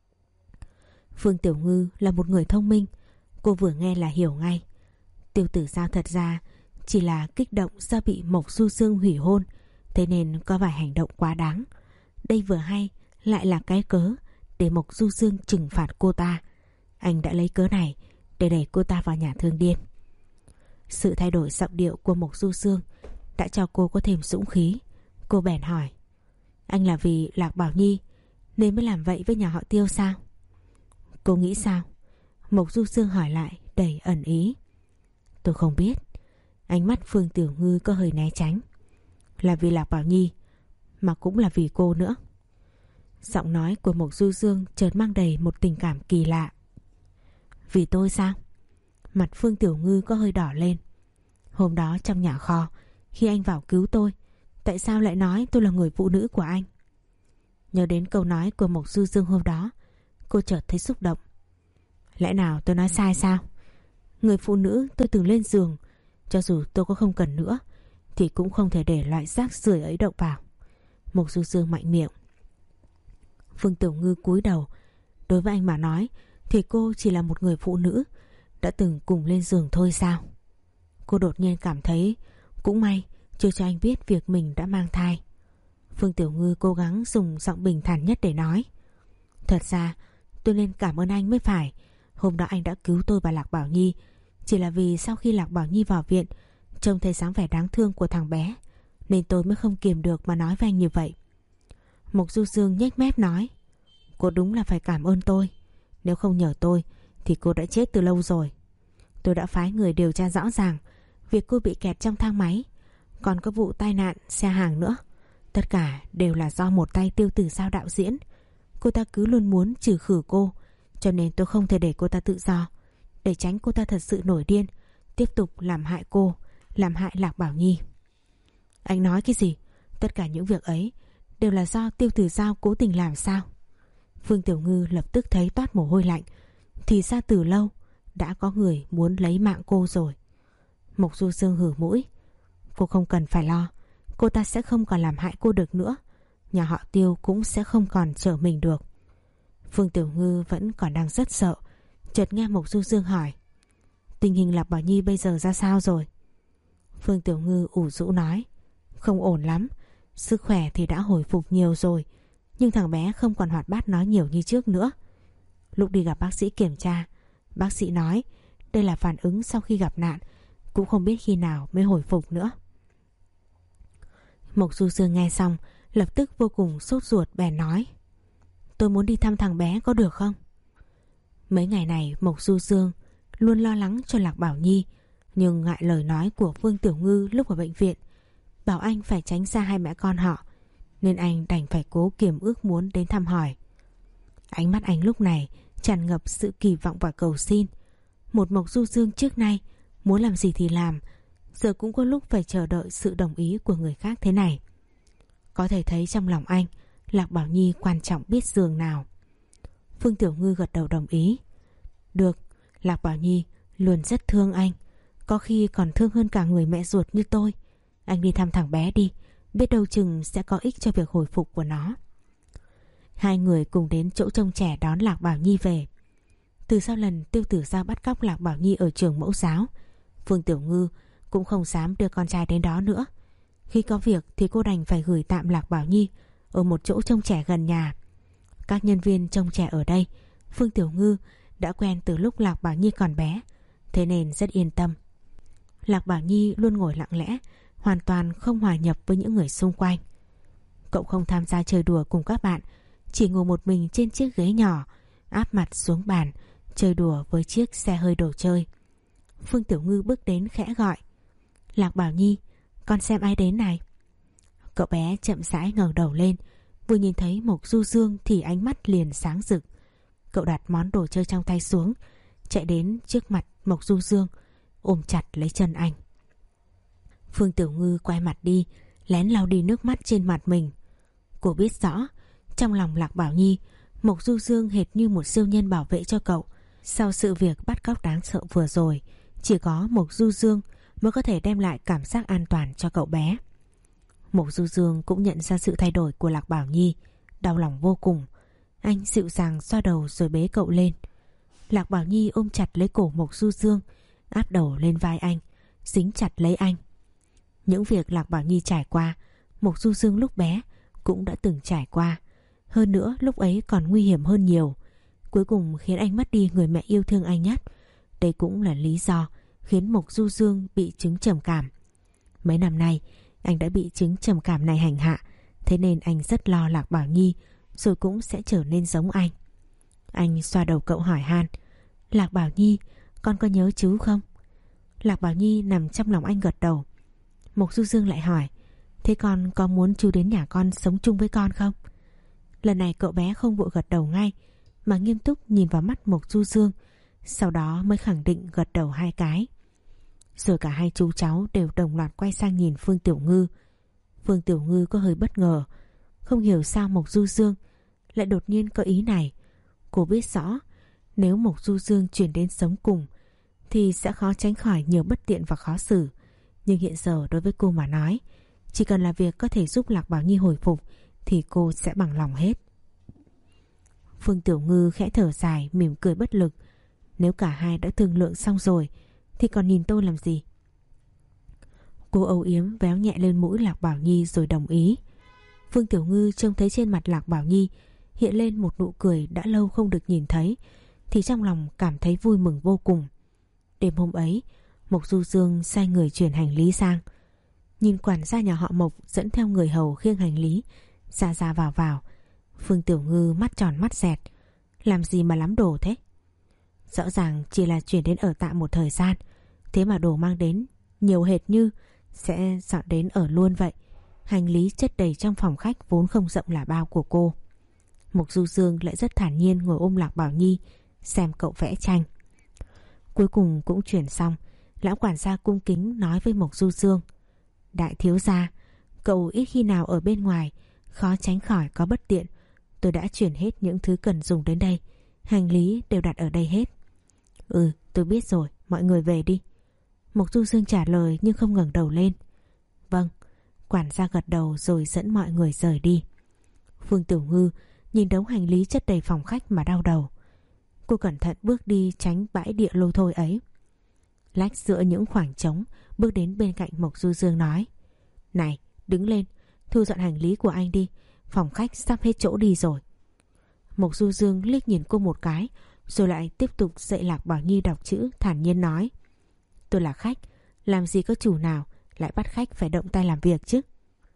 Speaker 1: Phương Tiểu Ngư là một người thông minh, cô vừa nghe là hiểu ngay. Tiêu Tử Giao thật ra chỉ là kích động do bị Mộc Du Dương hủy hôn, thế nên có vài hành động quá đáng. Đây vừa hay lại là cái cớ để Mộc Du Dương trừng phạt cô ta. Anh đã lấy cớ này để đẩy cô ta vào nhà thương điên. Sự thay đổi giọng điệu của Mộc Du Dương đã cho cô có thêm dũng khí. Cô bèn hỏi: Anh là vì Lạc Bảo Nhi nên mới làm vậy với nhà họ Tiêu sao? Cô nghĩ sao? Mộc Du Dương hỏi lại đầy ẩn ý. Tôi không biết. Ánh mắt Phương Tiểu Ngư có hơi né tránh. Là vì Lạc Bảo Nhi, mà cũng là vì cô nữa. Giọng nói của Mộc Du Dương chợt mang đầy một tình cảm kỳ lạ. Vì tôi sao? Mặt Phương Tiểu Ngư có hơi đỏ lên. Hôm đó trong nhà kho, khi anh vào cứu tôi, tại sao lại nói tôi là người phụ nữ của anh? Nhớ đến câu nói của Mộc Du Dương hôm đó, cô chợt thấy xúc động. Lẽ nào tôi nói sai sao? Người phụ nữ tôi từng lên giường, cho dù tôi có không cần nữa thì cũng không thể để loại rác rưởi ấy động vào. Mộc Du Dương mạnh miệng. Phương Tiểu Ngư cúi đầu. Đối với anh mà nói thì cô chỉ là một người phụ nữ đã từng cùng lên giường thôi sao? Cô đột nhiên cảm thấy cũng may chưa cho anh biết việc mình đã mang thai. Phương Tiểu Ngư cố gắng dùng giọng bình thản nhất để nói: Thật ra tôi nên cảm ơn anh mới phải. Hôm đó anh đã cứu tôi và Lạc Bảo Nhi chỉ là vì sau khi Lạc Bảo Nhi vào viện trông thấy dáng vẻ đáng thương của thằng bé, nên tôi mới không kiềm được mà nói với anh như vậy. Mộc Du Dương nhếch mép nói: Cô đúng là phải cảm ơn tôi. Nếu không nhờ tôi thì cô đã chết từ lâu rồi. Tôi đã phái người điều tra rõ ràng việc cô bị kẹt trong thang máy, còn có vụ tai nạn xe hàng nữa. Tất cả đều là do một tay Tiêu Tử Giao đạo diễn. Cô ta cứ luôn muốn trừ khử cô, cho nên tôi không thể để cô ta tự do, để tránh cô ta thật sự nổi điên, tiếp tục làm hại cô, làm hại Lạc Bảo Nhi. Anh nói cái gì? Tất cả những việc ấy đều là do Tiêu Tử Giao cố tình làm sao? Phương Tiểu Ngư lập tức thấy toát mồ hôi lạnh. Thì ra từ lâu đã có người muốn lấy mạng cô rồi. Mộc Du Dương hử mũi. Cô không cần phải lo, cô ta sẽ không còn làm hại cô được nữa. Nhà họ Tiêu cũng sẽ không còn trở mình được. Phương Tiểu Ngư vẫn còn đang rất sợ, chợt nghe Mộc Du Dương hỏi: Tình hình Lạc Bảo Nhi bây giờ ra sao rồi? Phương Tiểu Ngư ủ rũ nói: Không ổn lắm. Sức khỏe thì đã hồi phục nhiều rồi, nhưng thằng bé không còn hoạt bát nói nhiều như trước nữa. Lúc đi gặp bác sĩ kiểm tra, bác sĩ nói đây là phản ứng sau khi gặp nạn, cũng không biết khi nào mới hồi phục nữa. Mộc Du Dương nghe xong lập tức vô cùng sốt ruột, bèn nói: Tôi muốn đi thăm thằng bé có được không? Mấy ngày này Mộc Du Dương luôn lo lắng cho Lạc Bảo Nhi, nhưng ngại lời nói của Phương Tiểu Ngư lúc ở bệnh viện, bảo anh phải tránh xa hai mẹ con họ, nên anh đành phải cố kiềm ước muốn đến thăm hỏi. Ánh mắt anh lúc này tràn ngập sự kỳ vọng và cầu xin. Một Mộc Du Dương trước nay muốn làm gì thì làm, giờ cũng có lúc phải chờ đợi sự đồng ý của người khác thế này. Có thể thấy trong lòng anh, Lạc Bảo Nhi quan trọng biết giường nào. Phương Tiểu Ngư gật đầu đồng ý. Được, Lạc Bảo Nhi luôn rất thương anh, có khi còn thương hơn cả người mẹ ruột như tôi. Anh đi thăm thằng bé đi, biết đâu chừng sẽ có ích cho việc hồi phục của nó. Hai người cùng đến chỗ trông trẻ đón Lạc Bảo Nhi về. Từ sau lần Tiêu Tử Giao bắt cóc Lạc Bảo Nhi ở trường mẫu giáo, Phương Tiểu Ngư cũng không dám đưa con trai đến đó nữa. Khi có việc thì cô đành phải gửi tạm Lạc Bảo Nhi ở một chỗ trông trẻ gần nhà. Các nhân viên trông trẻ ở đây Phương Tiểu Ngư đã quen từ lúc Lạc Bảo Nhi còn bé, thế nên rất yên tâm. Lạc Bảo Nhi luôn ngồi lặng lẽ, hoàn toàn không hòa nhập với những người xung quanh. Cậu không tham gia chơi đùa cùng các bạn, chỉ ngồi một mình trên chiếc ghế nhỏ, áp mặt xuống bàn, chơi đùa với chiếc xe hơi đồ chơi. Phương Tiểu Ngư bước đến khẽ gọi: Lạc Bảo Nhi, con xem ai đến này. Cậu bé chậm rãi ngẩng đầu lên, vừa nhìn thấy Mộc Du Dương thì ánh mắt liền sáng rực. Cậu đặt món đồ chơi trong tay xuống, chạy đến trước mặt Mộc Du Dương, ôm chặt lấy chân anh. Phương Tiểu Ngư quay mặt đi, lén lau đi nước mắt trên mặt mình. Cô biết rõ trong lòng Lạc Bảo Nhi, Mộc Du Dương hệt như một siêu nhân bảo vệ cho cậu. Sau sự việc bắt cóc đáng sợ vừa rồi, chỉ có Mộc Du Dương mới có thể đem lại cảm giác an toàn cho cậu bé. Mộc Du Dương cũng nhận ra sự thay đổi của Lạc Bảo Nhi, đau lòng vô cùng. Anh dịu dàng xoa đầu rồi bế cậu lên. Lạc Bảo Nhi ôm chặt lấy cổ Mộc Du Dương, áp đầu lên vai anh, dính chặt lấy anh. Những việc Lạc Bảo Nhi trải qua, Mộc Du Dương lúc bé cũng đã từng trải qua. Hơn nữa lúc ấy còn nguy hiểm hơn nhiều. Cuối cùng khiến anh mất đi người mẹ yêu thương anh nhất. Đây cũng là lý do khiến Mộc Du Dương bị chứng trầm cảm. Mấy năm nay anh đã bị chứng trầm cảm này hành hạ, thế nên anh rất lo Lạc Bảo Nhi rồi cũng sẽ trở nên giống anh. Anh xoa đầu cậu hỏi han: Lạc Bảo Nhi, con có nhớ chú không? Lạc Bảo Nhi nằm trong lòng anh gật đầu. Mộc Du Dương lại hỏi: Thế con có muốn chú đến nhà con sống chung với con không? Lần này cậu bé không vội gật đầu ngay, mà nghiêm túc nhìn vào mắt Mộc Du Dương, sau đó mới khẳng định gật đầu hai cái. Rồi cả hai chú cháu đều đồng loạt quay sang nhìn Phương Tiểu Ngư. Phương Tiểu Ngư có hơi bất ngờ, không hiểu sao Mộc Du Dương lại đột nhiên có ý này. Cô biết rõ nếu Mộc Du Dương chuyển đến sống cùng thì sẽ khó tránh khỏi nhiều bất tiện và khó xử. Nhưng hiện giờ đối với cô mà nói, chỉ cần là việc có thể giúp Lạc Bảo Nhi hồi phục thì cô sẽ bằng lòng hết. Phương Tiểu Ngư khẽ thở dài, mỉm cười bất lực. Nếu cả hai đã thương lượng xong rồi thì còn nhìn tôi làm gì? Cô âu yếm véo nhẹ lên mũi Lạc Bảo Nhi rồi đồng ý. Phương Tiểu Ngư trông thấy trên mặt Lạc Bảo Nhi hiện lên một nụ cười đã lâu không được nhìn thấy, thì trong lòng cảm thấy vui mừng vô cùng. Đêm hôm ấy, Mộc Du Dương sai người chuyển hành lý sang. Nhìn quản gia nhà họ Mộc dẫn theo người hầu khiêng hành lý ra ra vào vào, Phương Tiểu Ngư mắt tròn mắt dẹt. Làm gì mà lắm đồ thế? Rõ ràng chỉ là chuyển đến ở tạm một thời gian, thế mà đồ mang đến nhiều hệt như sẽ dọn đến ở luôn vậy. Hành lý chất đầy trong phòng khách vốn không rộng là bao của cô. Mộc Du Dương lại rất thản nhiên ngồi ôm Lạc Bảo Nhi xem cậu vẽ tranh. Cuối cùng cũng chuyển xong, lão quản gia cung kính nói với Mộc Du Dương: Đại thiếu gia, cậu ít khi nào ở bên ngoài, khó tránh khỏi có bất tiện. Tôi đã chuyển hết những thứ cần dùng đến đây, hành lý đều đặt ở đây hết. Ừ, tôi biết rồi, mọi người về đi. Mộc Du Dương trả lời nhưng không ngẩng đầu lên. Vâng. Quản gia gật đầu rồi dẫn mọi người rời đi. Phương Tiểu Ngư nhìn đống hành lý chất đầy phòng khách mà đau đầu. Cô cẩn thận bước đi tránh bãi địa lôi thôi ấy. Lách giữa những khoảng trống, bước đến bên cạnh Mộc Du Dương nói: Này, đứng lên, thu dọn hành lý của anh đi, phòng khách sắp hết chỗ đi rồi. Mộc Du Dương liếc nhìn cô một cái, rồi lại tiếp tục dạy Lạc Bảo Nhi đọc chữ, thản nhiên nói: Tôi là khách, làm gì có chủ nào lại bắt khách phải động tay làm việc chứ.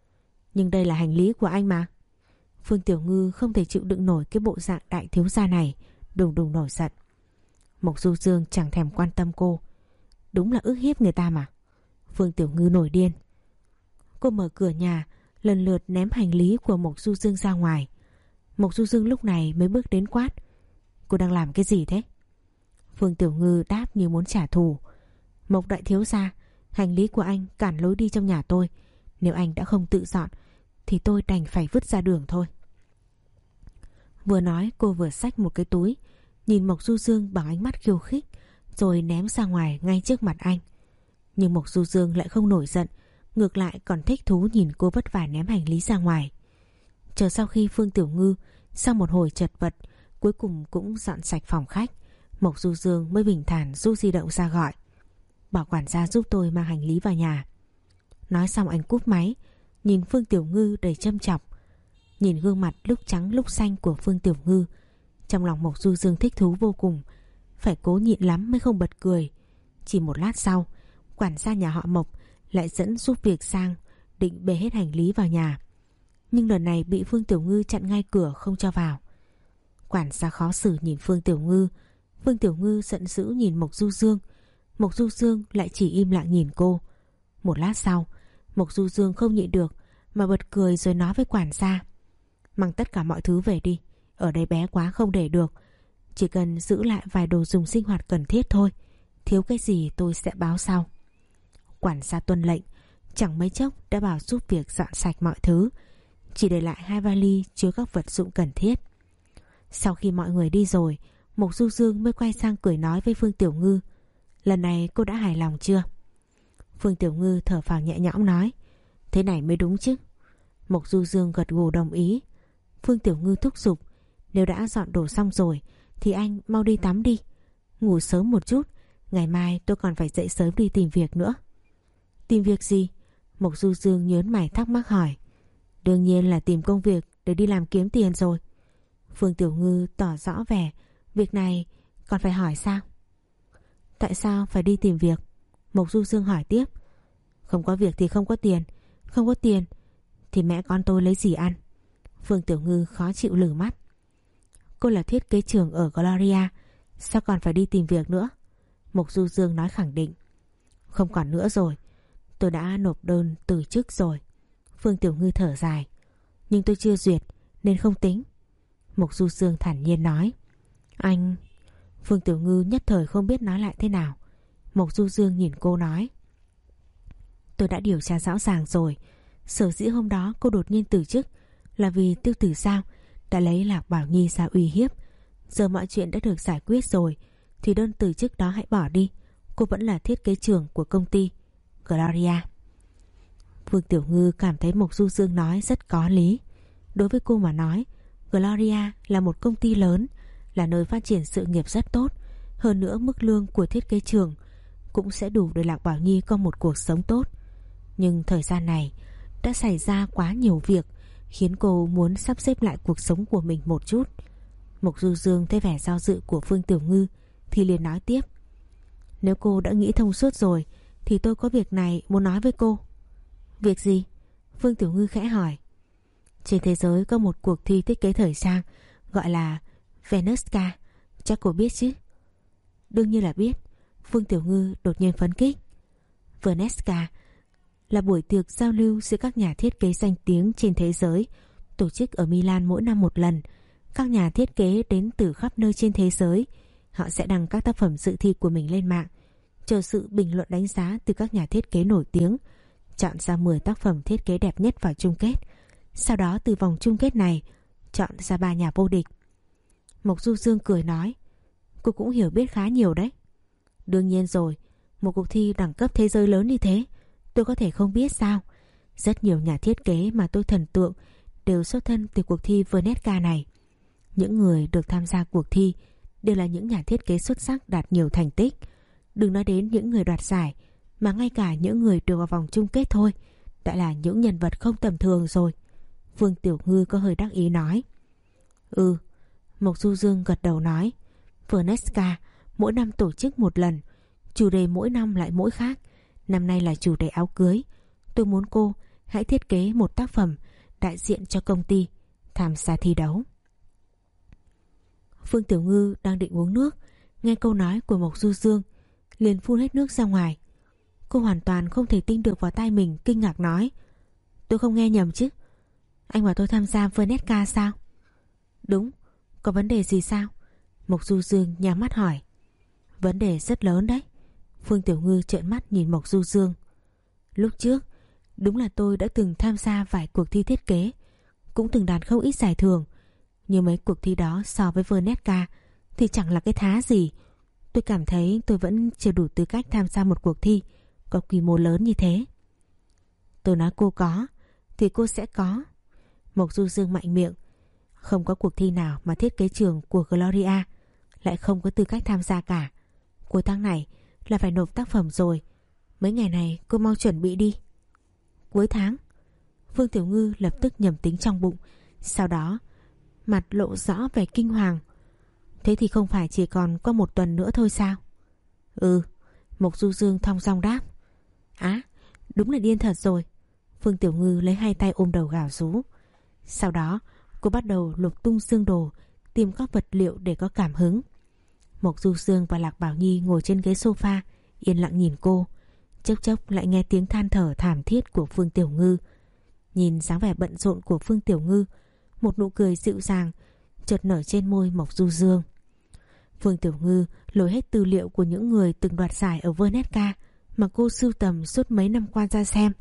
Speaker 1: Nhưng đây là hành lý của anh mà. Phương Tiểu Ngư không thể chịu đựng nổi cái bộ dạng đại thiếu gia này, đùng đùng nổi giận. Mộc Du Dương chẳng thèm quan tâm cô. Đúng là ức hiếp người ta mà. Phương Tiểu Ngư nổi điên. Cô mở cửa nhà, lần lượt ném hành lý của Mộc Du Dương ra ngoài. Mộc Du Dương lúc này mới bước đến quát: Cô đang làm cái gì thế? Phương Tiểu Ngư đáp như muốn trả thù. Mộc đại thiếu gia, hành lý của anh cản lối đi trong nhà tôi. Nếu anh đã không tự dọn thì tôi đành phải vứt ra đường thôi. Vừa nói cô vừa xách một cái túi, nhìn Mộc Du Dương bằng ánh mắt khiêu khích, rồi ném ra ngoài ngay trước mặt anh. Nhưng Mộc Du Dương lại không nổi giận, ngược lại còn thích thú nhìn cô vất vả ném hành lý ra ngoài. Chờ sau khi Phương Tiểu Ngư sau một hồi chật vật cuối cùng cũng dọn sạch phòng khách, Mộc Du Dương mới bình thản rút di động ra gọi: Bảo quản gia giúp tôi mang hành lý vào nhà. Nói xong anh cúp máy, nhìn Phương Tiểu Ngư đầy châm chọc. Nhìn gương mặt lúc trắng lúc xanh của Phương Tiểu Ngư, trong lòng Mộc Du Dương thích thú vô cùng, phải cố nhịn lắm mới không bật cười. Chỉ một lát sau, quản gia nhà họ Mộc lại dẫn giúp việc sang, định bê hết hành lý vào nhà. Nhưng lần này bị Phương Tiểu Ngư chặn ngay cửa không cho vào. Quản gia khó xử nhìn Phương Tiểu Ngư, Phương Tiểu Ngư giận dữ nhìn Mộc Du Dương. Mộc Du Dương lại chỉ im lặng nhìn cô. Một lát sau, Mộc Du Dương không nhịn được mà bật cười rồi nói với quản gia: Mang tất cả mọi thứ về đi, ở đây bé quá không để được. Chỉ cần giữ lại vài đồ dùng sinh hoạt cần thiết thôi, thiếu cái gì tôi sẽ báo sau. Quản gia tuân lệnh, chẳng mấy chốc đã bảo giúp việc dọn sạch mọi thứ, chỉ để lại hai vali chứa các vật dụng cần thiết. Sau khi mọi người đi rồi, Mộc Du Dương mới quay sang cười nói với Phương Tiểu Ngư: lần này cô đã hài lòng chưa? Phương Tiểu Ngư thở phào nhẹ nhõm nói: thế này mới đúng chứ. Mộc Du Dương gật gù đồng ý. Phương Tiểu Ngư thúc giục: nếu đã dọn đồ xong rồi thì anh mau đi tắm đi, ngủ sớm một chút, ngày mai tôi còn phải dậy sớm đi tìm việc nữa. Tìm việc gì? Mộc Du Dương nhớn mày thắc mắc hỏi. Đương nhiên là tìm công việc để đi làm kiếm tiền rồi. Phương Tiểu Ngư tỏ rõ vẻ việc này còn phải hỏi sao? Tại sao phải đi tìm việc? Mộc Du Dương hỏi tiếp. Không có việc thì không có tiền, không có tiền thì mẹ con tôi lấy gì ăn? Phương Tiểu Ngư khó chịu lử mắt. Cô là thiết kế trưởng ở Gloria, sao còn phải đi tìm việc nữa? Mộc Du Dương nói khẳng định. Không còn nữa rồi, tôi đã nộp đơn từ chức rồi. Phương Tiểu Ngư thở dài. Nhưng tôi chưa duyệt nên không tính. Mộc Du Dương thản nhiên nói. Anh... Phương Tiểu Ngư nhất thời không biết nói lại thế nào. Mộc Du Dương nhìn cô nói. Tôi đã điều tra rõ ràng rồi. Sở dĩ hôm đó cô đột nhiên từ chức là vì Tiêu Tử Giao đã lấy Lạc Bảo Nhi ra uy hiếp. Giờ mọi chuyện đã được giải quyết rồi thì đơn từ chức đó hãy bỏ đi. Cô vẫn là thiết kế trưởng của công ty Gloria. Phương Tiểu Ngư cảm thấy Mộc Du Dương nói rất có lý. Đối với cô mà nói, Gloria là một công ty lớn, là nơi phát triển sự nghiệp rất tốt. Hơn nữa mức lương của thiết kế trưởng cũng sẽ đủ để Lạc Bảo Nhi có một cuộc sống tốt. Nhưng thời gian này đã xảy ra quá nhiều việc khiến cô muốn sắp xếp lại cuộc sống của mình một chút. Mộc Du Dương thấy vẻ do dự của Phương Tiểu Ngư thì liền nói tiếp. Nếu cô đã nghĩ thông suốt rồi thì tôi có việc này muốn nói với cô. Việc gì? Phương Tiểu Ngư khẽ hỏi. Trên thế giới có một cuộc thi thiết kế thời trang gọi là Venuska, chắc cô biết chứ? Đương nhiên là biết. Phương Tiểu Ngư đột nhiên phấn khích. Venuska là buổi tiệc giao lưu giữa các nhà thiết kế danh tiếng trên thế giới, tổ chức ở Milan mỗi năm một lần. Các nhà thiết kế đến từ khắp nơi trên thế giới. Họ sẽ đăng các tác phẩm dự thi của mình lên mạng, chờ sự bình luận đánh giá từ các nhà thiết kế nổi tiếng, chọn ra mười tác phẩm thiết kế đẹp nhất vào chung kết. Sau đó từ vòng chung kết này chọn ra ba nhà vô địch. Mộc Du Dương cười nói. Cô cũng hiểu biết khá nhiều đấy. Đương nhiên rồi, một cuộc thi đẳng cấp thế giới lớn như thế tôi có thể không biết sao? Rất nhiều nhà thiết kế mà tôi thần tượng đều xuất thân từ cuộc thi Veneska này. Những người được tham gia cuộc thi đều là những nhà thiết kế xuất sắc đạt nhiều thành tích. Đừng nói đến những người đoạt giải, mà ngay cả những người được vào vòng chung kết thôi đã là những nhân vật không tầm thường rồi. Phương Tiểu Ngư có hơi đắc ý nói. Ừ. Mộc Du Dương gật đầu nói. Veneska mỗi năm tổ chức một lần, chủ đề mỗi năm lại mỗi khác. Năm nay là chủ đề áo cưới. Tôi muốn cô hãy thiết kế một tác phẩm đại diện cho công ty tham gia thi đấu. Phương Tiểu Ngư đang định uống nước, nghe câu nói của Mộc Du Dương liền phun hết nước ra ngoài. Cô hoàn toàn không thể tin được vào tai mình, kinh ngạc nói. Tôi không nghe nhầm chứ? Anh bảo tôi tham gia Veneska sao? Đúng. Có vấn đề gì sao? Mộc Du Dương nhắm mắt hỏi. Vấn đề rất lớn đấy. Phương Tiểu Ngư trợn mắt nhìn Mộc Du Dương. Lúc trước đúng là tôi đã từng tham gia vài cuộc thi thiết kế, cũng từng đạt không ít giải thưởng. Nhưng mấy cuộc thi đó so với Veneska thì chẳng là cái thá gì. Tôi cảm thấy tôi vẫn chưa đủ tư cách tham gia một cuộc thi có quy mô lớn như thế. Tôi nói cô có thì cô sẽ có. Mộc Du Dương mạnh miệng. Không có cuộc thi nào mà thiết kế trường của Gloria lại không có tư cách tham gia cả. Cuối tháng này là phải nộp tác phẩm rồi. Mấy ngày này cô mau chuẩn bị đi. Cuối tháng? Phương Tiểu Ngư lập tức nhẩm tính trong bụng, sau đó mặt lộ rõ vẻ kinh hoàng. Thế thì không phải chỉ còn có một tuần nữa thôi sao? Ừ. Mộc Du Dương thong dong đáp. Á, đúng là điên thật rồi. Phương Tiểu Ngư lấy hai tay ôm đầu gào rú. Sau đó cô bắt đầu lục tung xương đồ, tìm các vật liệu để có cảm hứng. Mộc Du Dương và Lạc Bảo Nhi ngồi trên ghế sofa yên lặng nhìn cô. Chốc chốc lại nghe tiếng than thở thảm thiết của Phương Tiểu Ngư. Nhìn dáng vẻ bận rộn của Phương Tiểu Ngư, một nụ cười dịu dàng chợt nở trên môi Mộc Du Dương. Phương Tiểu Ngư lôi hết tư liệu của những người từng đoạt giải ở Veneska mà cô sưu tầm suốt mấy năm qua ra xem.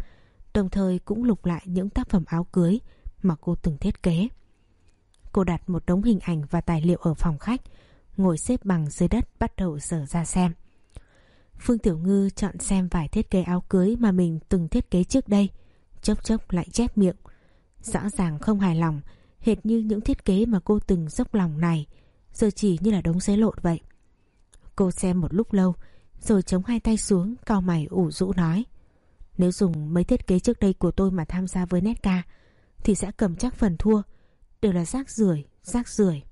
Speaker 1: đồng thời cũng lục lại những tác phẩm áo cưới mà cô từng thiết kế. Cô đặt một đống hình ảnh và tài liệu ở phòng khách, ngồi xếp bằng dưới đất bắt đầu dở ra xem. Phương Tiểu Ngư chọn xem vài thiết kế áo cưới mà mình từng thiết kế trước đây, chốc chốc lại chép miệng. Rõ ràng không hài lòng, hệt như những thiết kế mà cô từng dốc lòng này giờ chỉ như là đống giấy lộn vậy. Cô xem một lúc lâu rồi chống hai tay xuống, cau mày ủ rũ nói: nếu dùng mấy thiết kế trước đây của tôi mà tham gia với Necca thì sẽ cầm chắc phần thua. Đều là rác rưởi, rác rưởi.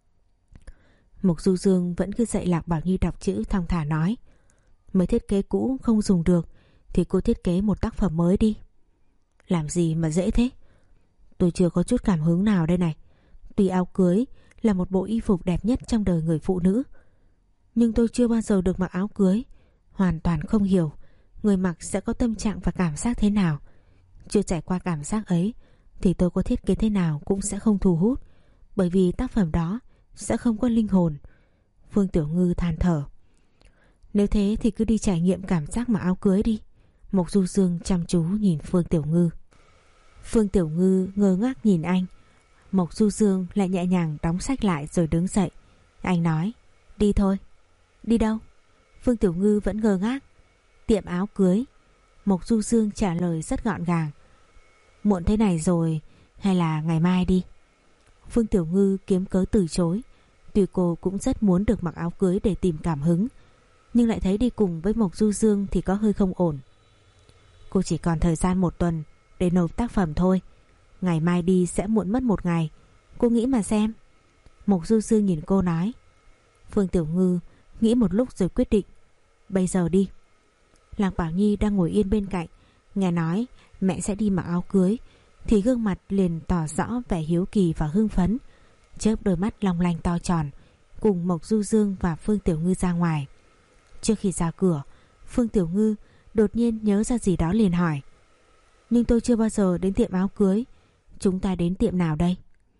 Speaker 1: Mộc Du Dương vẫn cứ dạy Lạc Bảo Nhi đọc chữ, thong thả nói: mấy thiết kế cũ không dùng được thì cô thiết kế một tác phẩm mới đi. Làm gì mà dễ thế? Tôi chưa có chút cảm hứng nào đây này. Tuy áo cưới là một bộ y phục đẹp nhất trong đời người phụ nữ, nhưng tôi chưa bao giờ được mặc áo cưới, hoàn toàn không hiểu người mặc sẽ có tâm trạng và cảm giác thế nào. Chưa trải qua cảm giác ấy thì tôi có thiết kế thế nào cũng sẽ không thu hút, bởi vì tác phẩm đó sẽ không có linh hồn. Phương Tiểu Ngư than thở. Nếu thế thì cứ đi trải nghiệm cảm giác mặc áo cưới đi. Mộc Du Dương chăm chú nhìn Phương Tiểu Ngư. Phương Tiểu Ngư ngơ ngác nhìn anh. Mộc Du Dương lại nhẹ nhàng đóng sách lại rồi đứng dậy. Anh nói: đi thôi. Đi đâu? Phương Tiểu Ngư vẫn ngơ ngác. Tiệm áo cưới. Mộc Du Dương trả lời rất gọn gàng. Muộn thế này rồi, hay là ngày mai đi? Phương Tiểu Ngư kiếm cớ từ chối. Tuy cô cũng rất muốn được mặc áo cưới để tìm cảm hứng, nhưng lại thấy đi cùng với Mộc Du Dương thì có hơi không ổn. Cô chỉ còn thời gian một tuần để nộp tác phẩm thôi. Ngày mai đi sẽ muộn mất một ngày. Cô nghĩ mà xem. Mộc Du Dương nhìn cô nói. Phương Tiểu Ngư nghĩ một lúc rồi quyết định: bây giờ đi. Lạc Bảo Nhi đang ngồi yên bên cạnh, nghe nói mẹ sẽ đi mặc áo cưới thì gương mặt liền tỏ rõ vẻ hiếu kỳ và hưng phấn, chớp đôi mắt long lanh to tròn, cùng Mộc Du Dương và Phương Tiểu Ngư ra ngoài. Trước khi ra cửa, Phương Tiểu Ngư đột nhiên nhớ ra gì đó liền hỏi: nhưng tôi chưa bao giờ đến tiệm áo cưới, chúng ta đến tiệm nào đây?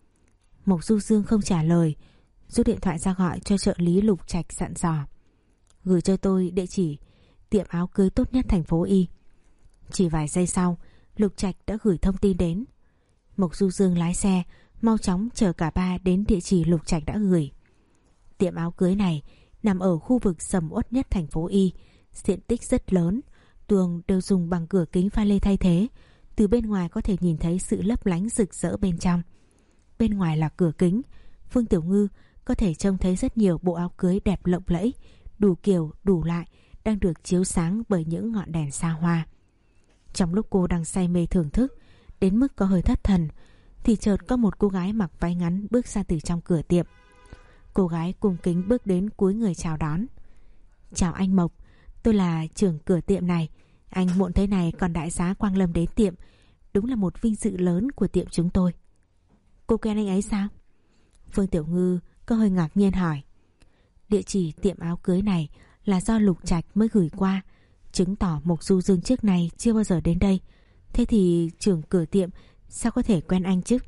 Speaker 1: Mộc Du Dương không trả lời, rút điện thoại ra gọi cho trợ lý Lục Trạch, dặn dò: gửi cho tôi địa chỉ tiệm áo cưới tốt nhất thành phố Y. Chỉ vài giây sau, Lục Trạch đã gửi thông tin đến. Mộc Du Dương lái xe mau chóng chở cả ba đến địa chỉ Lục Trạch đã gửi. Tiệm áo cưới này nằm ở khu vực sầm uất nhất thành phố Y, diện tích rất lớn, tường đều dùng bằng cửa kính pha lê thay thế. Từ bên ngoài có thể nhìn thấy sự lấp lánh rực rỡ bên trong. Bên ngoài là cửa kính, Phương Tiểu Ngư có thể trông thấy rất nhiều bộ áo cưới đẹp lộng lẫy, đủ kiểu đủ loại, đang được chiếu sáng bởi những ngọn đèn xa hoa. Trong lúc cô đang say mê thưởng thức đến mức có hơi thất thần thì chợt có một cô gái mặc váy ngắn bước ra từ trong cửa tiệm. Cô gái cung kính bước đến cúi người chào đón. Chào anh Mộc, tôi là trưởng cửa tiệm này. Anh muộn thế này còn đại giá quang lâm đến tiệm, đúng là một vinh dự lớn của tiệm chúng tôi. Cô quen anh ấy sao? Phương Tiểu Ngư có hơi ngạc nhiên hỏi. Địa chỉ tiệm áo cưới này là do Lục Trạch mới gửi qua, chứng tỏ Mộc Du Dương trước này chưa bao giờ đến đây. Thế thì trưởng cửa tiệm sao có thể quen anh chứ?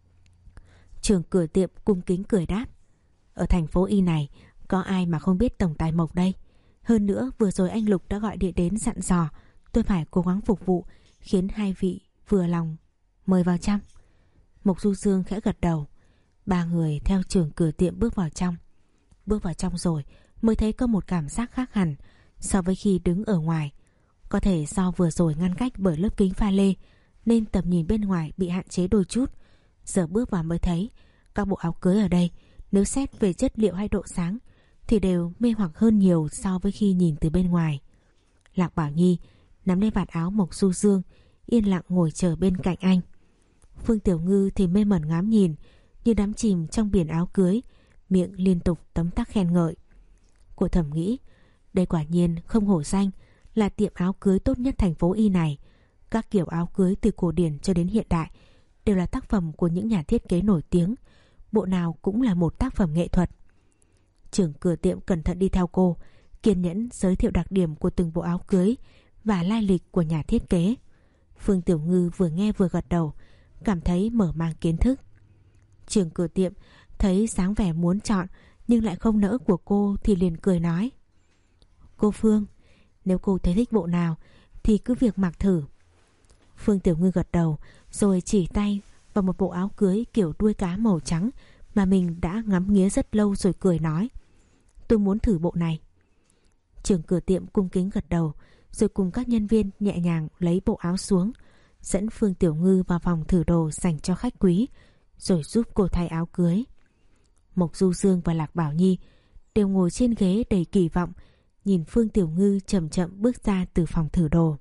Speaker 1: Trưởng cửa tiệm cung kính cười đáp. Ở thành phố Y này có ai mà không biết tổng tài Mộc đây. Hơn nữa vừa rồi anh Lục đã gọi điện đến dặn dò tôi phải cố gắng phục vụ, khiến hai vị vừa lòng, mời vào trong. Mộc Du Dương khẽ gật đầu. Ba người theo trưởng cửa tiệm bước vào trong. Bước vào trong rồi mới thấy có một cảm giác khác hẳn so với khi đứng ở ngoài. Có thể do vừa rồi ngăn cách bởi lớp kính pha lê nên tầm nhìn bên ngoài bị hạn chế đôi chút. Giờ bước vào mới thấy các bộ áo cưới ở đây, nếu xét về chất liệu hay độ sáng thì đều mê hoặc hơn nhiều so với khi nhìn từ bên ngoài. Lạc Bảo Nhi nắm lấy vạt áo Mộc Du Dương, yên lặng ngồi chờ bên cạnh anh. Phương Tiểu Ngư thì mê mẩn ngắm nhìn, như đắm chìm trong biển áo cưới, miệng liên tục tấm tắc khen ngợi. Cô thầm nghĩ, đây quả nhiên không hổ danh là tiệm áo cưới tốt nhất thành phố Y này. Các kiểu áo cưới từ cổ điển cho đến hiện đại đều là tác phẩm của những nhà thiết kế nổi tiếng, bộ nào cũng là một tác phẩm nghệ thuật. Trưởng cửa tiệm cẩn thận đi theo cô, kiên nhẫn giới thiệu đặc điểm của từng bộ áo cưới và lai lịch của nhà thiết kế. Phương Tiểu Ngư vừa nghe vừa gật đầu, cảm thấy mở mang kiến thức. Trưởng cửa tiệm thấy dáng vẻ muốn chọn nhưng lại không nỡ của cô thì liền cười nói: Cô Phương, nếu cô thấy thích bộ nào thì cứ việc mặc thử. Phương Tiểu Ngư gật đầu rồi chỉ tay vào một bộ áo cưới kiểu đuôi cá màu trắng mà mình đã ngắm nghía rất lâu rồi cười nói: tôi muốn thử bộ này. Trưởng cửa tiệm cung kính gật đầu rồi cùng các nhân viên nhẹ nhàng lấy bộ áo xuống, dẫn Phương Tiểu Ngư vào phòng thử đồ dành cho khách quý, rồi giúp cô thay áo cưới. Mộc Du Dương và Lạc Bảo Nhi đều ngồi trên ghế đầy kỳ vọng, nhìn Phương Tiểu Ngư chậm chậm bước ra từ phòng thử đồ.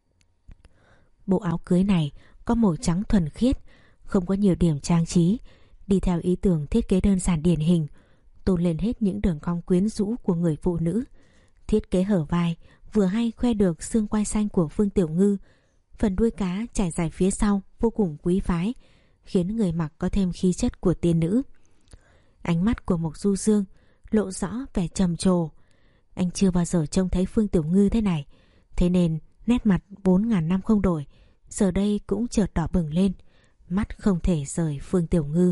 Speaker 1: Bộ áo cưới này có màu trắng thuần khiết, không có nhiều điểm trang trí, đi theo ý tưởng thiết kế đơn giản điển hình, tôn lên hết những đường cong quyến rũ của người phụ nữ. Thiết kế hở vai vừa hay khoe được xương quai xanh của Phương Tiểu Ngư, phần đuôi cá trải dài phía sau vô cùng quý phái, khiến người mặc có thêm khí chất của tiên nữ. Ánh mắt của Mộc Du Dương lộ rõ vẻ trầm trồ. Anh chưa bao giờ trông thấy Phương Tiểu Ngư thế này, thế nên nét mặt bốn ngàn năm không đổi giờ đây cũng chợt đỏ bừng lên, mắt không thể rời Phương Tiểu Ngư.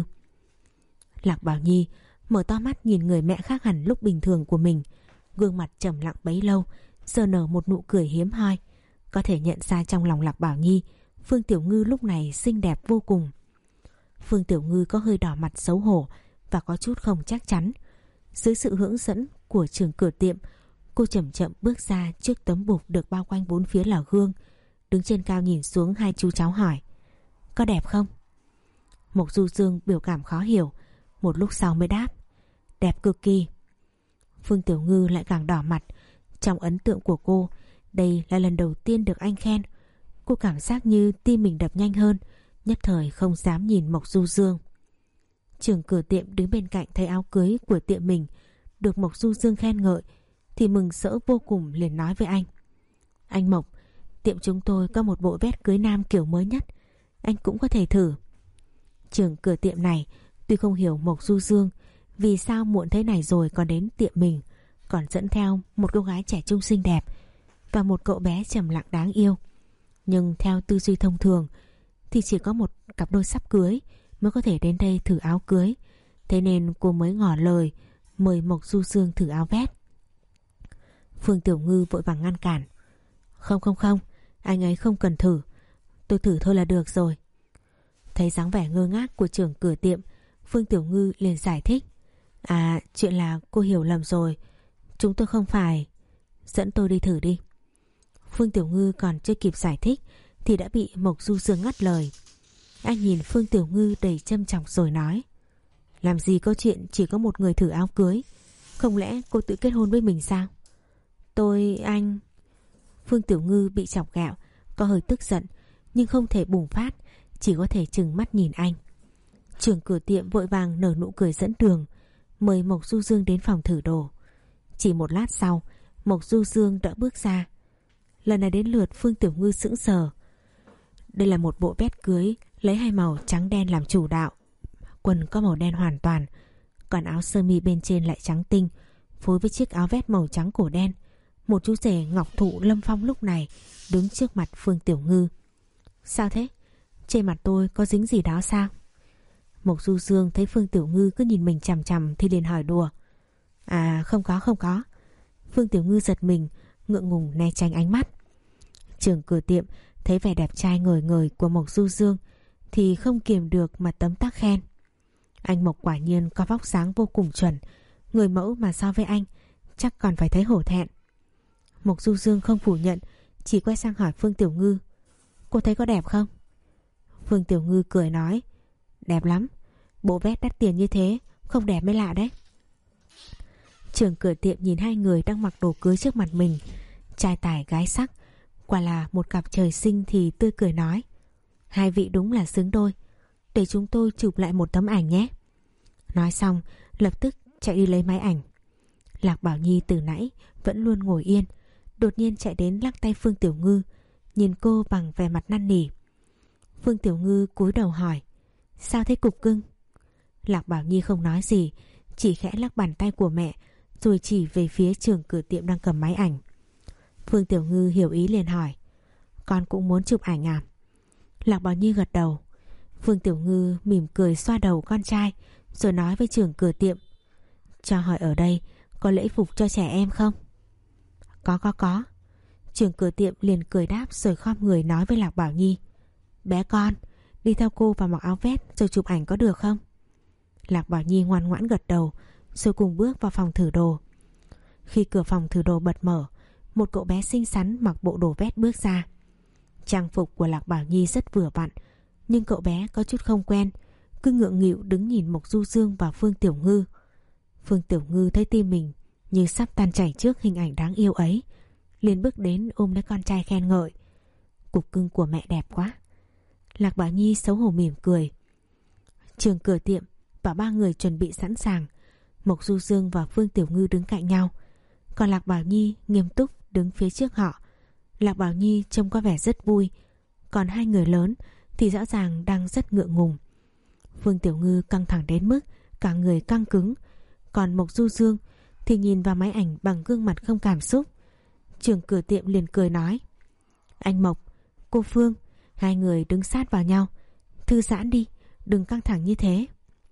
Speaker 1: Lạc Bảo Nhi mở to mắt nhìn người mẹ khác hẳn lúc bình thường của mình, gương mặt trầm lặng bấy lâu giờ nở một nụ cười hiếm hoi. Có thể nhận ra trong lòng Lạc Bảo Nhi, Phương Tiểu Ngư lúc này xinh đẹp vô cùng. Phương Tiểu Ngư có hơi đỏ mặt xấu hổ và có chút không chắc chắn. Dưới sự hướng dẫn của trưởng cửa tiệm, cô chậm chậm bước ra trước tấm bục được bao quanh bốn phía là gương, đứng trên cao nhìn xuống hai chú cháu hỏi: có đẹp không? Mộc Du Dương biểu cảm khó hiểu, một lúc sau mới đáp: đẹp cực kỳ. Phương Tiểu Ngư lại càng đỏ mặt. Trong ấn tượng của cô, đây là lần đầu tiên được anh khen. Cô cảm giác như tim mình đập nhanh hơn, nhất thời không dám nhìn Mộc Du Dương. Trưởng cửa tiệm đứng bên cạnh thấy áo cưới của tiệm mình được Mộc Du Dương khen ngợi thì mừng rỡ vô cùng, liền nói với anh: anh Mộc, tiệm chúng tôi có một bộ vest cưới nam kiểu mới nhất, anh cũng có thể thử. Trưởng cửa tiệm này tuy không hiểu Mộc Du Dương vì sao muộn thế này rồi còn đến tiệm mình, còn dẫn theo một cô gái trẻ trung xinh đẹp và một cậu bé trầm lặng đáng yêu, nhưng theo tư duy thông thường thì chỉ có một cặp đôi sắp cưới mới có thể đến đây thử áo cưới. Thế nên cô mới ngỏ lời mời Mộc Du Dương thử áo vest. Phương Tiểu Ngư vội vàng ngăn cản: không không không, anh ấy không cần thử, tôi thử thôi là được rồi. Thấy dáng vẻ ngơ ngác của trưởng cửa tiệm, Phương Tiểu Ngư liền giải thích: à, chuyện là cô hiểu lầm rồi, chúng tôi không phải... dẫn tôi đi thử đi. Phương Tiểu Ngư còn chưa kịp giải thích thì đã bị Mộc Du Dương ngắt lời. Anh nhìn Phương Tiểu Ngư đầy châm chọc rồi nói: làm gì có chuyện chỉ có một người thử áo cưới, không lẽ cô tự kết hôn với mình sao? Tôi... anh... Phương Tiểu Ngư bị chọc ghẹo, có hơi tức giận nhưng không thể bùng phát, chỉ có thể trừng mắt nhìn anh. Trưởng cửa tiệm vội vàng nở nụ cười dẫn đường, mời Mộc Du Dương đến phòng thử đồ. Chỉ một lát sau, Mộc Du Dương đã bước ra. Lần này đến lượt Phương Tiểu Ngư sững sờ. Đây là một bộ vest cưới lấy hai màu trắng đen làm chủ đạo, quần có màu đen hoàn toàn, còn áo sơ mi bên trên lại trắng tinh, phối với chiếc áo vest màu trắng cổ đen. Một chú rể ngọc thụ lâm phong lúc này đứng trước mặt Phương Tiểu Ngư. Sao thế? Trên mặt tôi có dính gì đó sao? Mộc Du Dương thấy Phương Tiểu Ngư cứ nhìn mình chằm chằm thì liền hỏi đùa: à, không có không có. Phương Tiểu Ngư giật mình, ngượng ngùng né tránh ánh mắt. Trưởng cửa tiệm thấy vẻ đẹp trai ngời ngời của Mộc Du Dương thì không kiềm được mà tấm tắc khen: anh Mộc quả nhiên có vóc dáng vô cùng chuẩn, người mẫu mà so với anh chắc còn phải thấy hổ thẹn. Mộc Du Dương không phủ nhận, chỉ quay sang hỏi Phương Tiểu Ngư: cô thấy có đẹp không? Phương Tiểu Ngư cười nói: đẹp lắm, bộ vest đắt tiền như thế không đẹp mới lạ đấy. Trưởng cửa tiệm nhìn hai người đang mặc đồ cưới trước mặt mình, trai tài gái sắc, quả là một cặp trời sinh, thì tươi cười nói: hai vị đúng là xứng đôi, để chúng tôi chụp lại một tấm ảnh nhé. Nói xong lập tức chạy đi lấy máy ảnh. Lạc Bảo Nhi từ nãy vẫn luôn ngồi yên, đột nhiên chạy đến lắc tay Phương Tiểu Ngư, nhìn cô bằng vẻ mặt năn nỉ. Phương Tiểu Ngư cúi đầu hỏi: sao thế cục cưng? Lạc Bảo Nhi không nói gì, chỉ khẽ lắc bàn tay của mẹ rồi chỉ về phía trưởng cửa tiệm đang cầm máy ảnh. Phương Tiểu Ngư hiểu ý liền hỏi: con cũng muốn chụp ảnh à? Lạc Bảo Nhi gật đầu. Phương Tiểu Ngư mỉm cười xoa đầu con trai rồi nói với trưởng cửa tiệm: cho hỏi ở đây có lễ phục cho trẻ em không? Có có có. Trưởng cửa tiệm liền cười đáp rồi khom người nói với Lạc Bảo Nhi: Bé con, đi theo cô và mặc áo vest rồi chụp ảnh có được không? Lạc Bảo Nhi ngoan ngoãn gật đầu rồi cùng bước vào phòng thử đồ. Khi cửa phòng thử đồ bật mở, một cậu bé xinh xắn mặc bộ đồ vest bước ra. Trang phục của Lạc Bảo Nhi rất vừa vặn, nhưng cậu bé có chút không quen, cứ ngượng nghịu đứng nhìn Mộc Du Dương và Phương Tiểu Ngư. Phương Tiểu Ngư thấy tim mình như sắp tan chảy trước hình ảnh đáng yêu ấy, liền bước đến ôm lấy con trai khen ngợi: Cục cưng của mẹ đẹp quá. Lạc Bảo Nhi xấu hổ mỉm cười. Trường cửa tiệm và ba người chuẩn bị sẵn sàng. Mộc Du Dương và Phương Tiểu Ngư đứng cạnh nhau, còn Lạc Bảo Nhi nghiêm túc đứng phía trước họ. Lạc Bảo Nhi trông có vẻ rất vui, còn hai người lớn thì rõ ràng đang rất ngượng ngùng. Phương Tiểu Ngư căng thẳng đến mức cả người căng cứng, còn Mộc Du Dương thì nhìn vào máy ảnh bằng gương mặt không cảm xúc. Trưởng cửa tiệm liền cười nói: Anh Mộc, cô Phương, hai người đứng sát vào nhau, thư giãn đi, đừng căng thẳng như thế.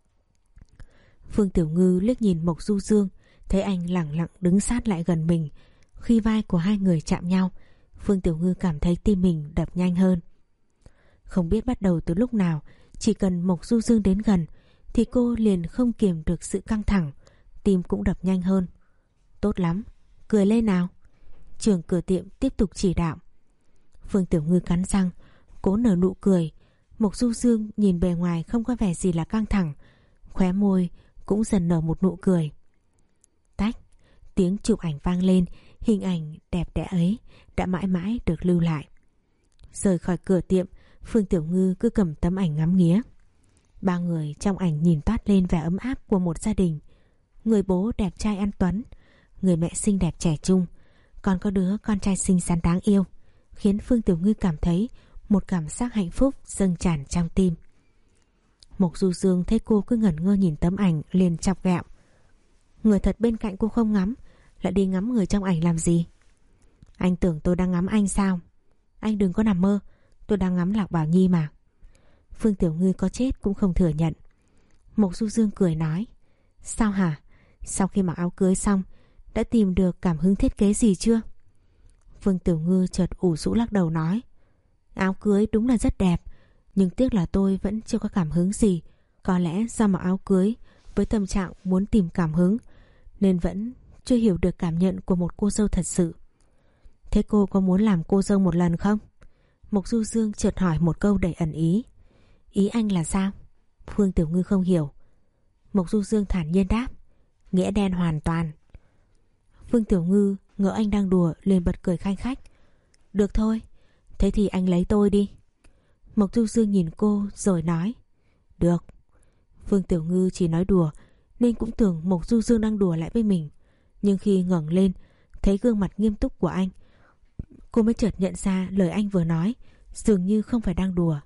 Speaker 1: Phương Tiểu Ngư liếc nhìn Mộc Du Dương, thấy anh lẳng lặng đứng sát lại gần mình. Khi vai của hai người chạm nhau, Phương Tiểu Ngư cảm thấy tim mình đập nhanh hơn. Không biết bắt đầu từ lúc nào, chỉ cần Mộc Du Dương đến gần thì cô liền không kiềm được sự căng thẳng, tim cũng đập nhanh hơn. Tốt lắm, cười lên nào. Trưởng cửa tiệm tiếp tục chỉ đạo. Phương Tiểu Ngư cắn răng, cố nở nụ cười. Mộc Du Dương nhìn bề ngoài không có vẻ gì là căng thẳng, khóe môi cũng dần nở một nụ cười. Tách, tiếng chụp ảnh vang lên, hình ảnh đẹp đẽ ấy đã mãi mãi được lưu lại. Rời khỏi cửa tiệm, Phương Tiểu Ngư cứ cầm tấm ảnh ngắm nghía. Ba người trong ảnh nhìn toát lên vẻ ấm áp của một gia đình. Người bố đẹp trai anh tuấn, người mẹ xinh đẹp trẻ trung, còn có đứa con trai xinh xắn đáng yêu, khiến Phương Tiểu Ngư cảm thấy một cảm giác hạnh phúc dâng tràn trong tim. Mộc Du Dương thấy cô cứ ngẩn ngơ nhìn tấm ảnh liền chọc ghẹo: Người thật bên cạnh cô không ngắm, lại đi ngắm người trong ảnh làm gì? Anh tưởng tôi đang ngắm anh sao? Anh đừng có nằm mơ, tôi đang ngắm Lạc Bảo Nhi mà. Phương Tiểu Ngư có chết cũng không thừa nhận. Mộc Du Dương cười nói: Sao hả? Sau khi mặc áo cưới xong đã tìm được cảm hứng thiết kế gì chưa? Phương Tiểu Ngư chợt ủ rũ lắc đầu nói: Áo cưới đúng là rất đẹp, nhưng tiếc là tôi vẫn chưa có cảm hứng gì. Có lẽ do mặc áo cưới với tâm trạng muốn tìm cảm hứng, nên vẫn chưa hiểu được cảm nhận của một cô dâu thật sự. Thế cô có muốn làm cô dâu một lần không? Mộc Du Dương chợt hỏi một câu đầy ẩn ý. Ý anh là sao? Phương Tiểu Ngư không hiểu. Mộc Du Dương thản nhiên đáp: Nghĩa đen hoàn toàn. Phương Tiểu Ngư ngỡ anh đang đùa liền bật cười khanh khách. Được thôi, thế thì anh lấy tôi đi. Mộc Du Dương nhìn cô rồi nói: Được. Phương Tiểu Ngư chỉ nói đùa nên cũng tưởng Mộc Du Dương đang đùa lại với mình, nhưng khi ngẩng lên thấy gương mặt nghiêm túc của anh, cô mới chợt nhận ra lời anh vừa nói dường như không phải đang đùa.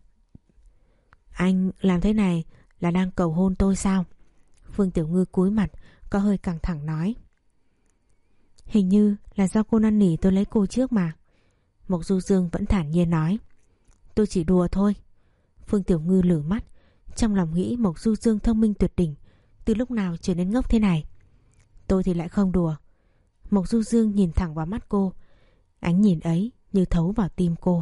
Speaker 1: Anh làm thế này là đang cầu hôn tôi sao? Phương Tiểu Ngư cúi mặt có hơi căng thẳng nói. Hình như là do cô năn nỉ tôi lấy cô trước mà. Mộc Du Dương vẫn thản nhiên nói. Tôi chỉ đùa thôi. Phương Tiểu Ngư lử mắt, trong lòng nghĩ Mộc Du Dương thông minh tuyệt đỉnh, từ lúc nào trở nên ngốc thế này. Tôi thì lại không đùa. Mộc Du Dương nhìn thẳng vào mắt cô, ánh nhìn ấy như thấu vào tim cô.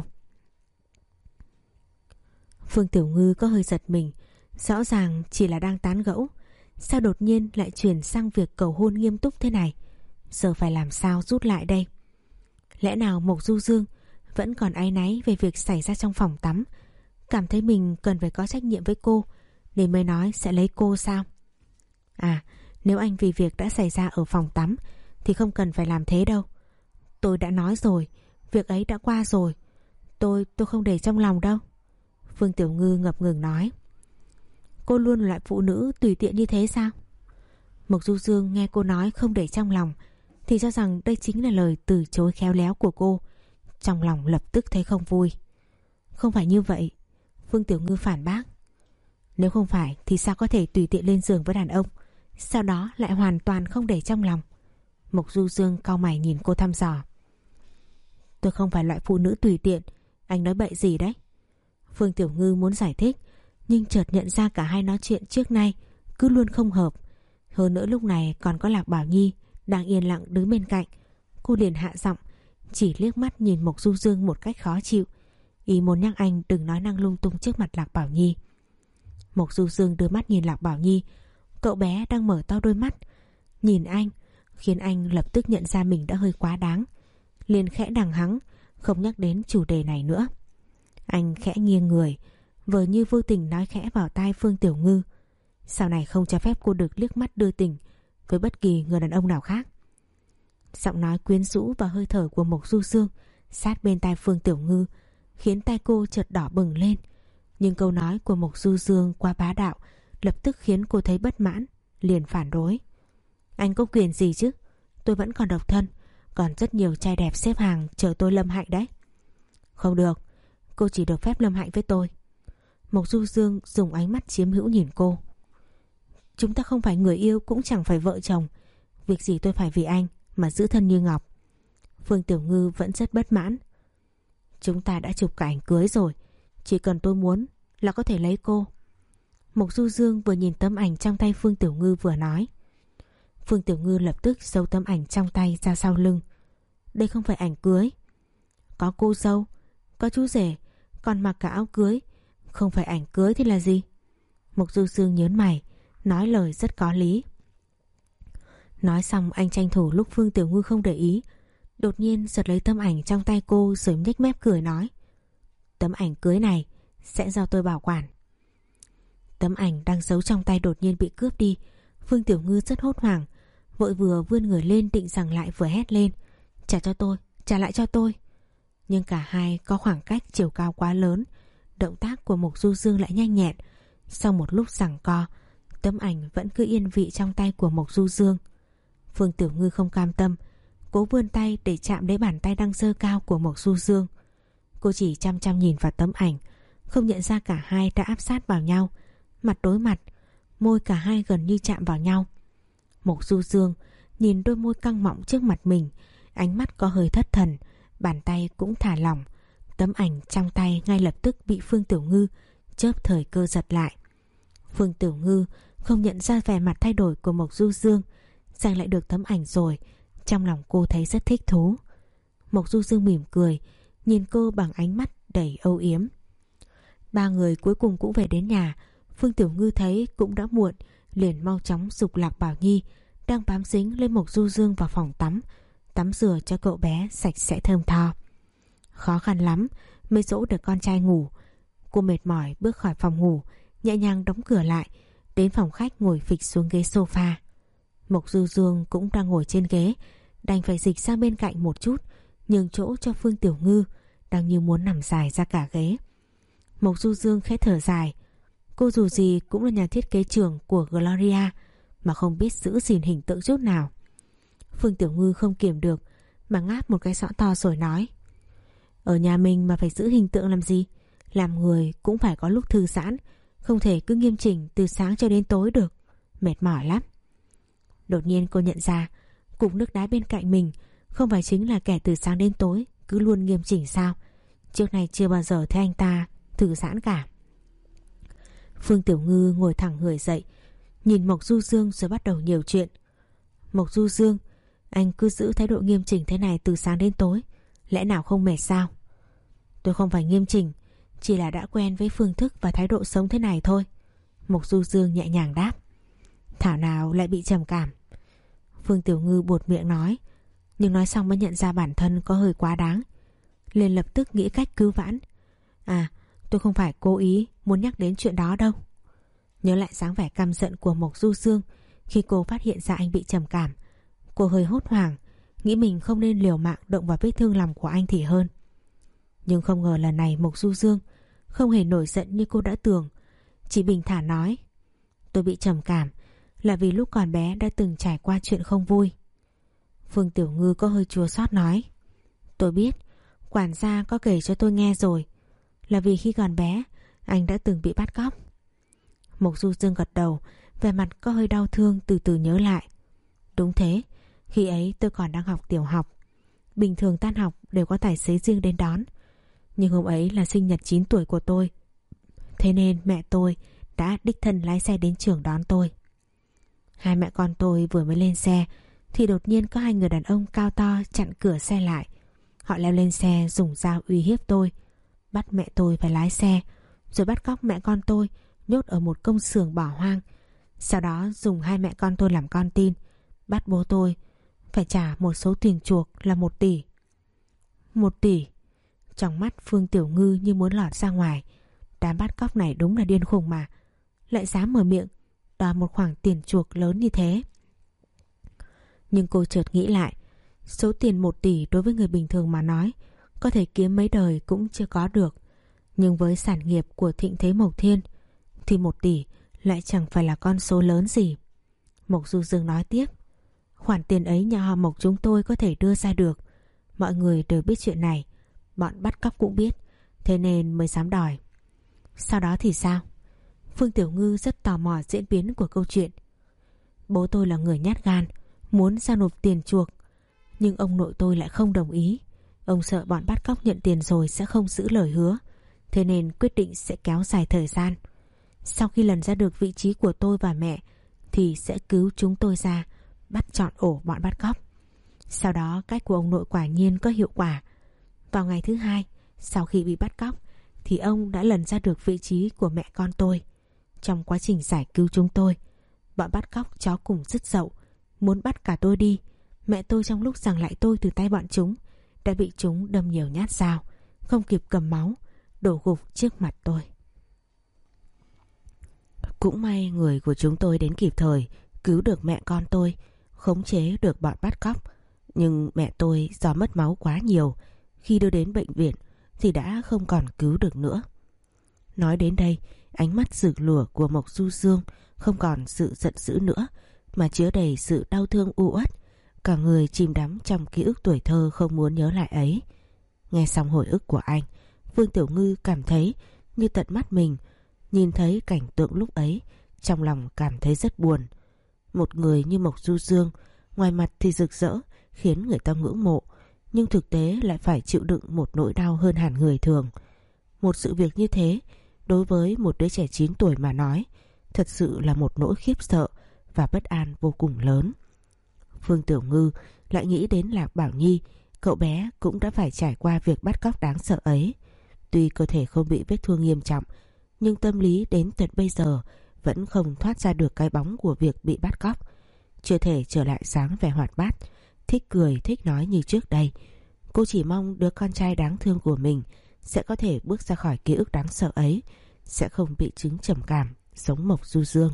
Speaker 1: Phương Tiểu Ngư có hơi giật mình, rõ ràng chỉ là đang tán gẫu, sao đột nhiên lại chuyển sang việc cầu hôn nghiêm túc thế này? Giờ phải làm sao rút lại đây? Lẽ nào Mộc Du Dương vẫn còn áy náy về việc xảy ra trong phòng tắm, cảm thấy mình cần phải có trách nhiệm với cô nên mới nói sẽ lấy cô sao? À, nếu anh vì việc đã xảy ra ở phòng tắm thì không cần phải làm thế đâu. Tôi đã nói rồi, việc ấy đã qua rồi. Tôi, tôi không để trong lòng đâu. Phương Tiểu Ngư ngập ngừng nói. Cô luôn là loại phụ nữ tùy tiện như thế sao? Mộc Du Dương nghe cô nói không để trong lòng thì cho rằng đây chính là lời từ chối khéo léo của cô. Trong lòng lập tức thấy không vui. Không phải như vậy, Phương Tiểu Ngư phản bác. Nếu không phải thì sao có thể tùy tiện lên giường với đàn ông, sau đó lại hoàn toàn không để trong lòng? Mộc Du Dương cau mày nhìn cô thăm dò. Tôi không phải loại phụ nữ tùy tiện. Anh nói bậy gì đấy? Phương Tiểu Ngư muốn giải thích, nhưng chợt nhận ra cả hai nói chuyện trước nay cứ luôn không hợp. Hơn nữa lúc này còn có Lạc Bảo Nhi đang yên lặng đứng bên cạnh. Cô liền hạ giọng, chỉ liếc mắt nhìn Mộc Du Dương một cách khó chịu, ý muốn nhắc anh đừng nói năng lung tung trước mặt Lạc Bảo Nhi. Mộc Du Dương đưa mắt nhìn Lạc Bảo Nhi. Cậu bé đang mở to đôi mắt nhìn anh, khiến anh lập tức nhận ra mình đã hơi quá đáng, liền khẽ đằng hắng, không nhắc đến chủ đề này nữa. Anh khẽ nghiêng người, vờ như vô tình nói khẽ vào tai Phương Tiểu Ngư, sau này không cho phép cô được liếc mắt đưa tình với bất kỳ người đàn ông nào khác. Giọng nói quyến rũ và hơi thở của Mộc Du Dương sát bên tai Phương Tiểu Ngư khiến tai cô chợt đỏ bừng lên. Nhưng câu nói của Mộc Du Dương quá bá đạo, lập tức khiến cô thấy bất mãn, liền phản đối. Anh có quyền gì chứ? Tôi vẫn còn độc thân, còn rất nhiều trai đẹp xếp hàng chờ tôi lâm hạnh đấy. Không được, cô chỉ được phép lâm hạnh với tôi. Mộc Du Dương dùng ánh mắt chiếm hữu nhìn cô. Chúng ta không phải người yêu, cũng chẳng phải vợ chồng. Việc gì tôi phải vì anh mà giữ thân như ngọc. Phương Tiểu Ngư vẫn rất bất mãn. Chúng ta đã chụp cả ảnh cưới rồi, chỉ cần tôi muốn là có thể lấy cô. Mộc Du Dương vừa nhìn tấm ảnh trong tay Phương Tiểu Ngư vừa nói. Phương Tiểu Ngư lập tức giấu tấm ảnh trong tay ra sau lưng. Đây không phải ảnh cưới. Có cô dâu, có chú rể, còn mặc cả áo cưới. Không phải ảnh cưới thì là gì? Mộc Du Dương nhớn mày, nói lời rất có lý. Nói xong anh tranh thủ lúc Phương Tiểu Ngư không để ý, đột nhiên giật lấy tấm ảnh trong tay cô rồi nhếch mép cười nói. Tấm ảnh cưới này sẽ do tôi bảo quản. Tấm ảnh đang giấu trong tay đột nhiên bị cướp đi. Phương Tiểu Ngư rất hốt hoảng, vội vừa vươn người lên định giằng lại vừa hét lên. Trả cho tôi, trả lại cho tôi. Nhưng cả hai có khoảng cách chiều cao quá lớn, động tác của Mộc Du Dương lại nhanh nhẹn. Sau một lúc giằng co, tấm ảnh vẫn cứ yên vị trong tay của Mộc Du Dương. Phương Tiểu Ngư không cam tâm, cố vươn tay để chạm lấy bàn tay đang giơ cao của Mộc Du Dương. Cô chỉ chăm chăm nhìn vào tấm ảnh, không nhận ra cả hai đã áp sát vào nhau, mặt đối mặt, môi cả hai gần như chạm vào nhau. Mộc Du Dương nhìn đôi môi căng mọng trước mặt mình, ánh mắt có hơi thất thần, bàn tay cũng thả lỏng. Tấm ảnh trong tay ngay lập tức bị Phương Tiểu Ngư chớp thời cơ giật lại. Phương Tiểu Ngư không nhận ra vẻ mặt thay đổi của Mộc Du Dương, giành lại được tấm ảnh rồi, trong lòng cô thấy rất thích thú. Mộc Du Dương mỉm cười, nhìn cô bằng ánh mắt đầy âu yếm. Ba người cuối cùng cũng về đến nhà. Phương Tiểu Ngư thấy cũng đã muộn, liền mau chóng giục Lạc Bảo Nhi đang bám dính lên Mộc Du Dương vào phòng tắm, tắm rửa cho cậu bé sạch sẽ thơm tho. Khó khăn lắm mới dỗ được con trai ngủ. Cô mệt mỏi bước khỏi phòng ngủ, nhẹ nhàng đóng cửa lại, đến phòng khách ngồi phịch xuống ghế sofa. Mộc Du Dương cũng đang ngồi trên ghế, đành phải dịch sang bên cạnh một chút, nhường chỗ cho Phương Tiểu Ngư đang như muốn nằm dài ra cả ghế. Mộc Du Dương khẽ thở dài. Cô dù gì cũng là nhà thiết kế trưởng của Gloria, mà không biết giữ gìn hình tượng chút nào. Phương Tiểu Ngư không kiềm được mà ngáp một cái xõ to rồi nói. Ở nhà mình mà phải giữ hình tượng làm gì? Làm người cũng phải có lúc thư giãn, không thể cứ nghiêm chỉnh từ sáng cho đến tối được, mệt mỏi lắm. Đột nhiên cô nhận ra cục nước đá bên cạnh mình không phải chính là kẻ từ sáng đến tối cứ luôn nghiêm chỉnh sao? Trước này chưa bao giờ thấy anh ta thư giãn cả. Phương Tiểu Ngư ngồi thẳng người dậy, nhìn Mộc Du Dương rồi bắt đầu nhiều chuyện. Mộc Du Dương, anh cứ giữ thái độ nghiêm chỉnh thế này từ sáng đến tối, lẽ nào không mệt sao? Tôi không phải nghiêm chỉnh, chỉ là đã quen với phương thức và thái độ sống thế này thôi. Mộc Du Dương nhẹ nhàng đáp. Thảo nào lại bị trầm cảm. Phương Tiểu Ngư buột miệng nói, nhưng nói xong mới nhận ra bản thân có hơi quá đáng, liền lập tức nghĩ cách cứu vãn. À, tôi không phải cố ý muốn nhắc đến chuyện đó đâu. Nhớ lại dáng vẻ căm giận của Mộc Du Dương khi cô phát hiện ra anh bị trầm cảm, cô hơi hốt hoảng, nghĩ mình không nên liều mạng động vào vết thương lòng của anh thì hơn. Nhưng không ngờ lần này Mộc Du Dương không hề nổi giận như cô đã tưởng, chỉ bình thản nói, tôi bị trầm cảm là vì lúc còn bé đã từng trải qua chuyện không vui. Phương Tiểu Ngư có hơi chua xót nói, tôi biết, quản gia có kể cho tôi nghe rồi, là vì khi còn bé anh đã từng bị bắt cóc. Mộc Du Dương gật đầu, vẻ mặt có hơi đau thương, từ từ nhớ lại. Đúng thế, khi ấy tôi còn đang học tiểu học. Bình thường tan học đều có tài xế riêng đến đón, nhưng hôm ấy là sinh nhật chín tuổi của tôi, thế nên mẹ tôi đã đích thân lái xe đến trường đón tôi. Hai mẹ con tôi vừa mới lên xe thì đột nhiên có hai người đàn ông cao to chặn cửa xe lại. Họ leo lên xe dùng dao uy hiếp tôi, bắt mẹ tôi phải lái xe, rồi bắt cóc mẹ con tôi nhốt ở một công xưởng bỏ hoang. Sau đó dùng hai mẹ con tôi làm con tin, bắt bố tôi phải trả một số tiền chuộc là một tỷ. Một tỷ? Trong mắt Phương Tiểu Ngư như muốn lọt ra ngoài. Đám bắt cóc này đúng là điên khùng mà, lại dám mở miệng đòi một khoản tiền chuộc lớn như thế. Nhưng cô chợt nghĩ lại, số tiền một tỷ đối với người bình thường mà nói có thể kiếm mấy đời cũng chưa có được. Nhưng với sản nghiệp của Thịnh Thế Mộc Thiên thì một tỷ lại chẳng phải là con số lớn gì. Mộc Du Dương nói tiếp, khoản tiền ấy nhà họ Mộc chúng tôi có thể đưa ra được. Mọi người đều biết chuyện này, bọn bắt cóc cũng biết, thế nên mới dám đòi. Sau đó thì sao? Phương Tiểu Ngư rất tò mò diễn biến của câu chuyện. Bố tôi là người nhát gan, muốn giao nộp tiền chuộc, nhưng ông nội tôi lại không đồng ý. Ông sợ bọn bắt cóc nhận tiền rồi sẽ không giữ lời hứa, thế nên quyết định sẽ kéo dài thời gian. Sau khi lần ra được vị trí của tôi và mẹ thì sẽ cứu chúng tôi ra, bắt trọn ổ bọn bắt cóc. Sau đó cách của ông nội quả nhiên có hiệu quả. Vào ngày thứ hai sau khi bị bắt cóc thì ông đã lần ra được vị trí của mẹ con tôi. Trong quá trình giải cứu chúng tôi, bọn bắt cóc chó cùng rứt dậu, muốn bắt cả tôi đi. Mẹ tôi trong lúc giằng lại tôi từ tay bọn chúng đã bị chúng đâm nhiều nhát dao, không kịp cầm máu, đổ gục trước mặt tôi. Cũng may người của chúng tôi đến kịp thời, cứu được mẹ con tôi, khống chế được bọn bắt cóc. Nhưng mẹ tôi do mất máu quá nhiều, khi đưa đến bệnh viện thì đã không còn cứu được nữa. Nói đến đây, ánh mắt rực lửa của Mộc Du Dương không còn sự giận dữ nữa, mà chứa đầy sự đau thương u uất. Cả người chìm đắm trong ký ức tuổi thơ không muốn nhớ lại ấy. Nghe xong hồi ức của anh, Phương Tiểu Ngư cảm thấy như tận mắt mình nhìn thấy cảnh tượng lúc ấy, trong lòng cảm thấy rất buồn. Một người như Mộc Du Dương, ngoài mặt thì rực rỡ khiến người ta ngưỡng mộ, nhưng thực tế lại phải chịu đựng một nỗi đau hơn hẳn người thường. Một sự việc như thế đối với một đứa trẻ chín tuổi mà nói thật sự là một nỗi khiếp sợ và bất an vô cùng lớn. Phương Tiểu Ngư lại nghĩ đến Lạc Bảo Nhi, cậu bé cũng đã phải trải qua việc bắt cóc đáng sợ ấy. Tuy cơ thể không bị vết thương nghiêm trọng, nhưng tâm lý đến tận bây giờ vẫn không thoát ra được cái bóng của việc bị bắt cóc. Chưa thể trở lại sáng vẻ hoạt bát, thích cười thích nói như trước đây. Cô chỉ mong đứa con trai đáng thương của mình sẽ có thể bước ra khỏi ký ức đáng sợ ấy, sẽ không bị chứng trầm cảm giống Mộc Du Dương.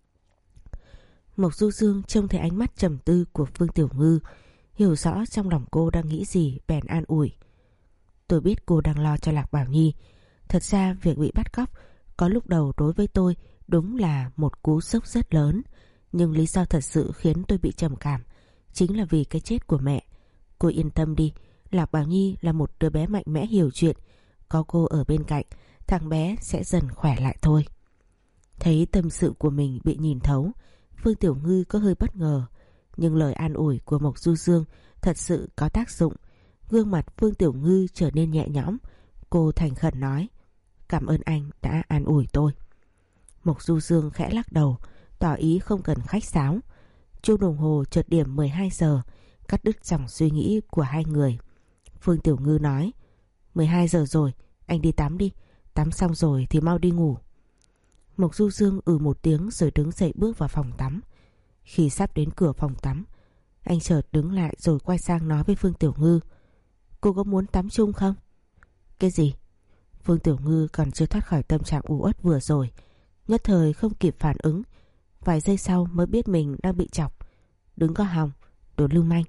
Speaker 1: Mộc Du Dương trông thấy ánh mắt trầm tư của Phương Tiểu Ngư, hiểu rõ trong lòng cô đang nghĩ gì, bèn an ủi. Tôi biết cô đang lo cho Lạc Bảo Nhi. Thật ra việc bị bắt cóc có lúc đầu đối với tôi đúng là một cú sốc rất lớn, nhưng lý do thật sự khiến tôi bị trầm cảm chính là vì cái chết của mẹ. Cô yên tâm đi, Lạc Bảo Nhi là một đứa bé mạnh mẽ hiểu chuyện, có cô ở bên cạnh, thằng bé sẽ dần khỏe lại thôi. Thấy tâm sự của mình bị nhìn thấu, Phương Tiểu Ngư có hơi bất ngờ, nhưng lời an ủi của Mộc Du Dương thật sự có tác dụng. Gương mặt Phương Tiểu Ngư trở nên nhẹ nhõm, cô thành khẩn nói, cảm ơn anh đã an ủi tôi. Mộc Du Dương khẽ lắc đầu, tỏ ý không cần khách sáo. Chuông đồng hồ chợt điểm mười hai giờ, cắt đứt dòng suy nghĩ của hai người. Phương Tiểu Ngư nói, mười hai giờ rồi, anh đi tắm đi, tắm xong rồi thì mau đi ngủ. Mộc Du Dương ừ một tiếng rồi đứng dậy bước vào phòng tắm. Khi sắp đến cửa phòng tắm, anh chợt đứng lại rồi quay sang nói với Phương Tiểu Ngư, cô có muốn tắm chung không? Cái gì? Phương Tiểu Ngư còn chưa thoát khỏi tâm trạng u uất vừa rồi, nhất thời không kịp phản ứng, vài giây sau mới biết mình đang bị chọc. Đứng có hòng, đồ lưu manh.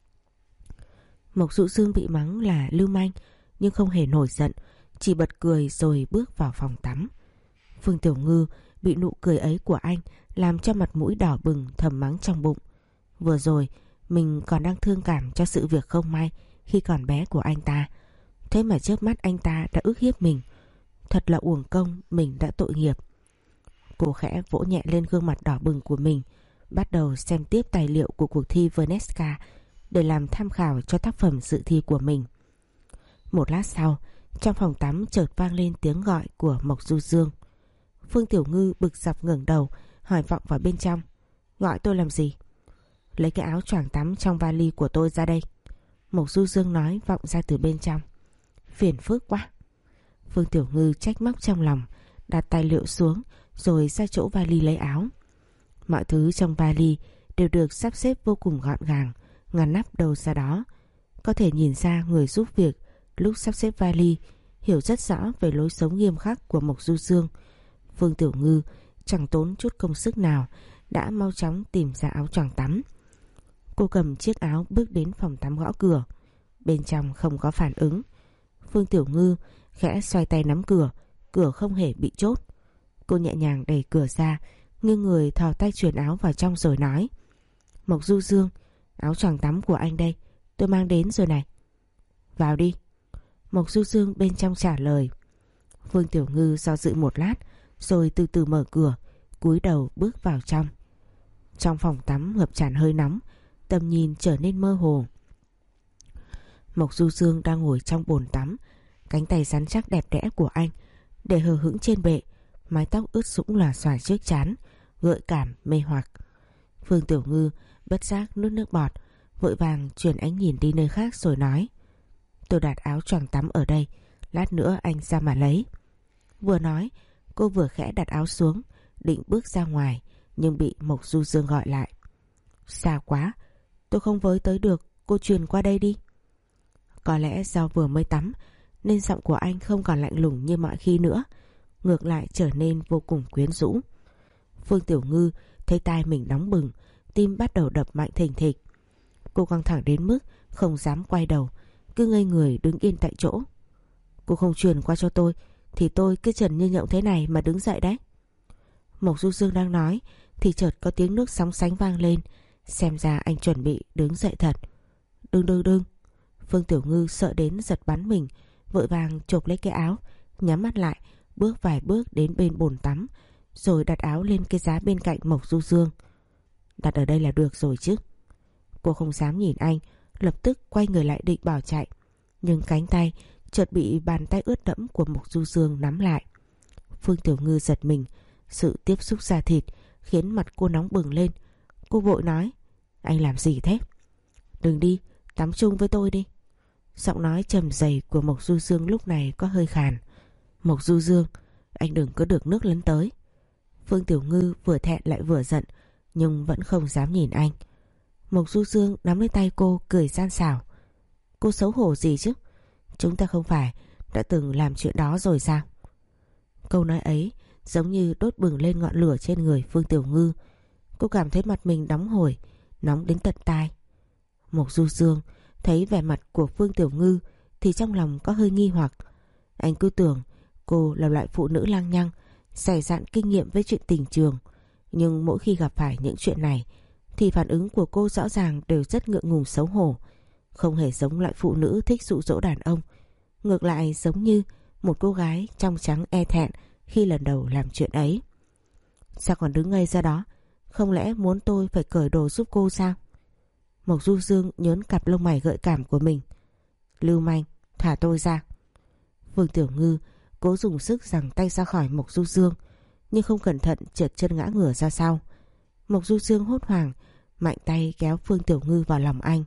Speaker 1: Mộc Du Dương bị mắng là lưu manh nhưng không hề nổi giận, chỉ bật cười rồi bước vào phòng tắm. Phương Tiểu Ngư bị nụ cười ấy của anh làm cho mặt mũi đỏ bừng, thầm mắng trong bụng. Vừa rồi mình còn đang thương cảm cho sự việc không may khi còn bé của anh ta, thế mà chớp mắt anh ta đã ức hiếp mình. Thật là uổng công mình đã tội nghiệp. Cô khẽ vỗ nhẹ lên gương mặt đỏ bừng của mình, bắt đầu xem tiếp tài liệu của cuộc thi Vnesca để làm tham khảo cho tác phẩm dự thi của mình. Một lát sau, trong phòng tắm chợt vang lên tiếng gọi của Mộc Du Dương. Phương Tiểu Ngư bực dọc ngẩng đầu hỏi vọng vào bên trong, gọi tôi làm gì? Lấy cái áo choàng tắm trong vali của tôi ra đây. Mộc Du Dương nói vọng ra từ bên trong. Phiền phức quá. Phương Tiểu Ngư trách móc trong lòng, đặt tài liệu xuống rồi ra chỗ vali lấy áo. Mọi thứ trong vali đều được sắp xếp vô cùng gọn gàng, ngăn nắp đâu ra đó. Có thể nhìn ra người giúp việc lúc sắp xếp vali hiểu rất rõ về lối sống nghiêm khắc của Mộc Du Dương. Phương Tiểu Ngư chẳng tốn chút công sức nào đã mau chóng tìm ra áo choàng tắm. Cô cầm chiếc áo bước đến phòng tắm gõ cửa. Bên trong không có phản ứng. Phương Tiểu Ngư khẽ xoay tay nắm cửa, cửa không hề bị chốt. Cô nhẹ nhàng đẩy cửa ra, nghiêng người thò tay chuyền áo vào trong rồi nói: Mộc Du Dương, áo choàng tắm của anh đây, tôi mang đến rồi này. Vào đi. Mộc Du Dương bên trong trả lời. Phương Tiểu Ngư do dự một lát rồi từ từ mở cửa, cúi đầu bước vào trong. Trong phòng tắm ngập tràn hơi nóng, tầm nhìn trở nên mơ hồ. Mộc Du Dương đang ngồi trong bồn tắm, cánh tay rắn chắc đẹp đẽ của anh để hờ hững trên bệ, mái tóc ướt sũng lòa xòa trước trán, gợi cảm mê hoặc. Phương Tiểu Ngư bất giác nuốt nước bọt, vội vàng chuyển ánh nhìn đi nơi khác rồi nói: Tôi đặt áo choàng tắm ở đây, lát nữa anh ra mà lấy. Vừa nói, cô vừa khẽ đặt áo xuống, định bước ra ngoài, nhưng bị Mộc Du Dương gọi lại. Xa quá, tôi không với tới được, cô truyền qua đây đi. Có lẽ do vừa mới tắm nên giọng của anh không còn lạnh lùng như mọi khi nữa, ngược lại trở nên vô cùng quyến rũ. Phương Tiểu Ngư thấy tai mình nóng bừng, tim bắt đầu đập mạnh thình thịch. Cô căng thẳng đến mức không dám quay đầu, cứ ngây người đứng yên tại chỗ. Cô không truyền qua cho tôi thì tôi cứ trần như nhộng thế này mà đứng dậy đấy. Mộc Du Dương đang nói thì chợt có tiếng nước sóng sánh vang lên, xem ra anh chuẩn bị đứng dậy thật. Đừng đừng đừng. Phương Tiểu Ngư sợ đến giật bắn mình, vội vàng chộp lấy cái áo, nhắm mắt lại, bước vài bước đến bên bồn tắm, rồi đặt áo lên cái giá bên cạnh Mộc Du Dương. Đặt ở đây là được rồi chứ. Cô không dám nhìn anh, lập tức quay người lại định bỏ chạy, nhưng cánh tay chợt bị bàn tay ướt đẫm của Mộc Du Dương nắm lại. Phương Tiểu Ngư giật mình, sự tiếp xúc da thịt khiến mặt cô nóng bừng lên. Cô vội nói: Anh làm gì thế? Đừng đi, tắm chung với tôi đi. Giọng nói trầm dày của Mộc Du Dương lúc này có hơi khàn. Mộc Du Dương, anh đừng có được nước lấn tới. Phương Tiểu Ngư vừa thẹn lại vừa giận, nhưng vẫn không dám nhìn anh. Mộc Du Dương nắm lấy tay cô, cười gian xảo. Cô xấu hổ gì chứ? Chúng ta không phải đã từng làm chuyện đó rồi sao? Câu nói ấy giống như đốt bừng lên ngọn lửa trên người Phương Tiểu Ngư. Cô cảm thấy mặt mình nóng hổi, nóng đến tận tai. Mộc Du Dương thấy vẻ mặt của Phương Tiểu Ngư thì trong lòng có hơi nghi hoặc. Anh cứ tưởng cô là loại phụ nữ lăng nhăng, dày dạn kinh nghiệm với chuyện tình trường, nhưng mỗi khi gặp phải những chuyện này thì phản ứng của cô rõ ràng đều rất ngượng ngùng xấu hổ, không hề giống loại phụ nữ thích dụ dỗ đàn ông, ngược lại giống như một cô gái trong trắng e thẹn khi lần đầu làm chuyện ấy. Sao còn đứng ngây ra đó? Không lẽ muốn tôi phải cởi đồ giúp cô sao? Mộc Du Dương nhớn cặp lông mày gợi cảm của mình. Lưu manh, thả tôi ra. Phương Tiểu Ngư cố dùng sức giằng tay ra khỏi Mộc Du Dương, nhưng không cẩn thận trượt chân ngã ngửa ra sau. Mộc Du Dương hốt hoảng mạnh tay kéo Phương Tiểu Ngư vào lòng anh.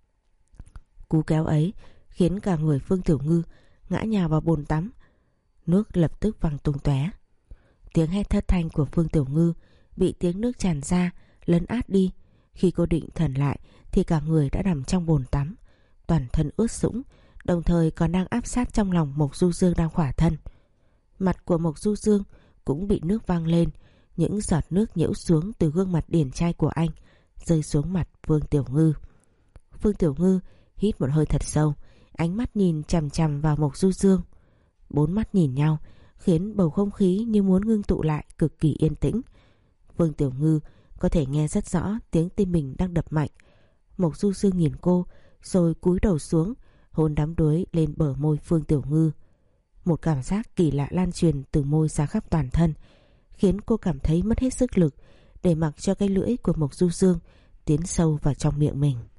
Speaker 1: Cú kéo ấy khiến cả người Phương Tiểu Ngư ngã nhào vào bồn tắm, nước lập tức văng tung tóe. Tiếng hét thất thanh của Phương Tiểu Ngư bị tiếng nước tràn ra lấn át đi. Khi cô định thần lại thì cả người đã nằm trong bồn tắm, toàn thân ướt sũng, đồng thời còn đang áp sát trong lòng Mộc Du Dương đang khỏa thân. Mặt của Mộc Du Dương cũng bị nước văng lên, những giọt nước nhiễu xuống từ gương mặt điển trai của anh rơi xuống mặt Phương Tiểu Ngư. Phương Tiểu Ngư hít một hơi thật sâu, ánh mắt nhìn chằm chằm vào Mộc Du Dương. Bốn mắt nhìn nhau khiến bầu không khí như muốn ngưng tụ lại cực kỳ yên tĩnh. Phương Tiểu Ngư có thể nghe rất rõ tiếng tim mình đang đập mạnh. Mộc Du Dương nhìn cô rồi cúi đầu xuống, hôn đắm đuối lên bờ môi Phương Tiểu Ngư. Một cảm giác kỳ lạ lan truyền từ môi ra khắp toàn thân, khiến cô cảm thấy mất hết sức lực để mặc cho cái lưỡi của Mộc Du Dương tiến sâu vào trong miệng mình.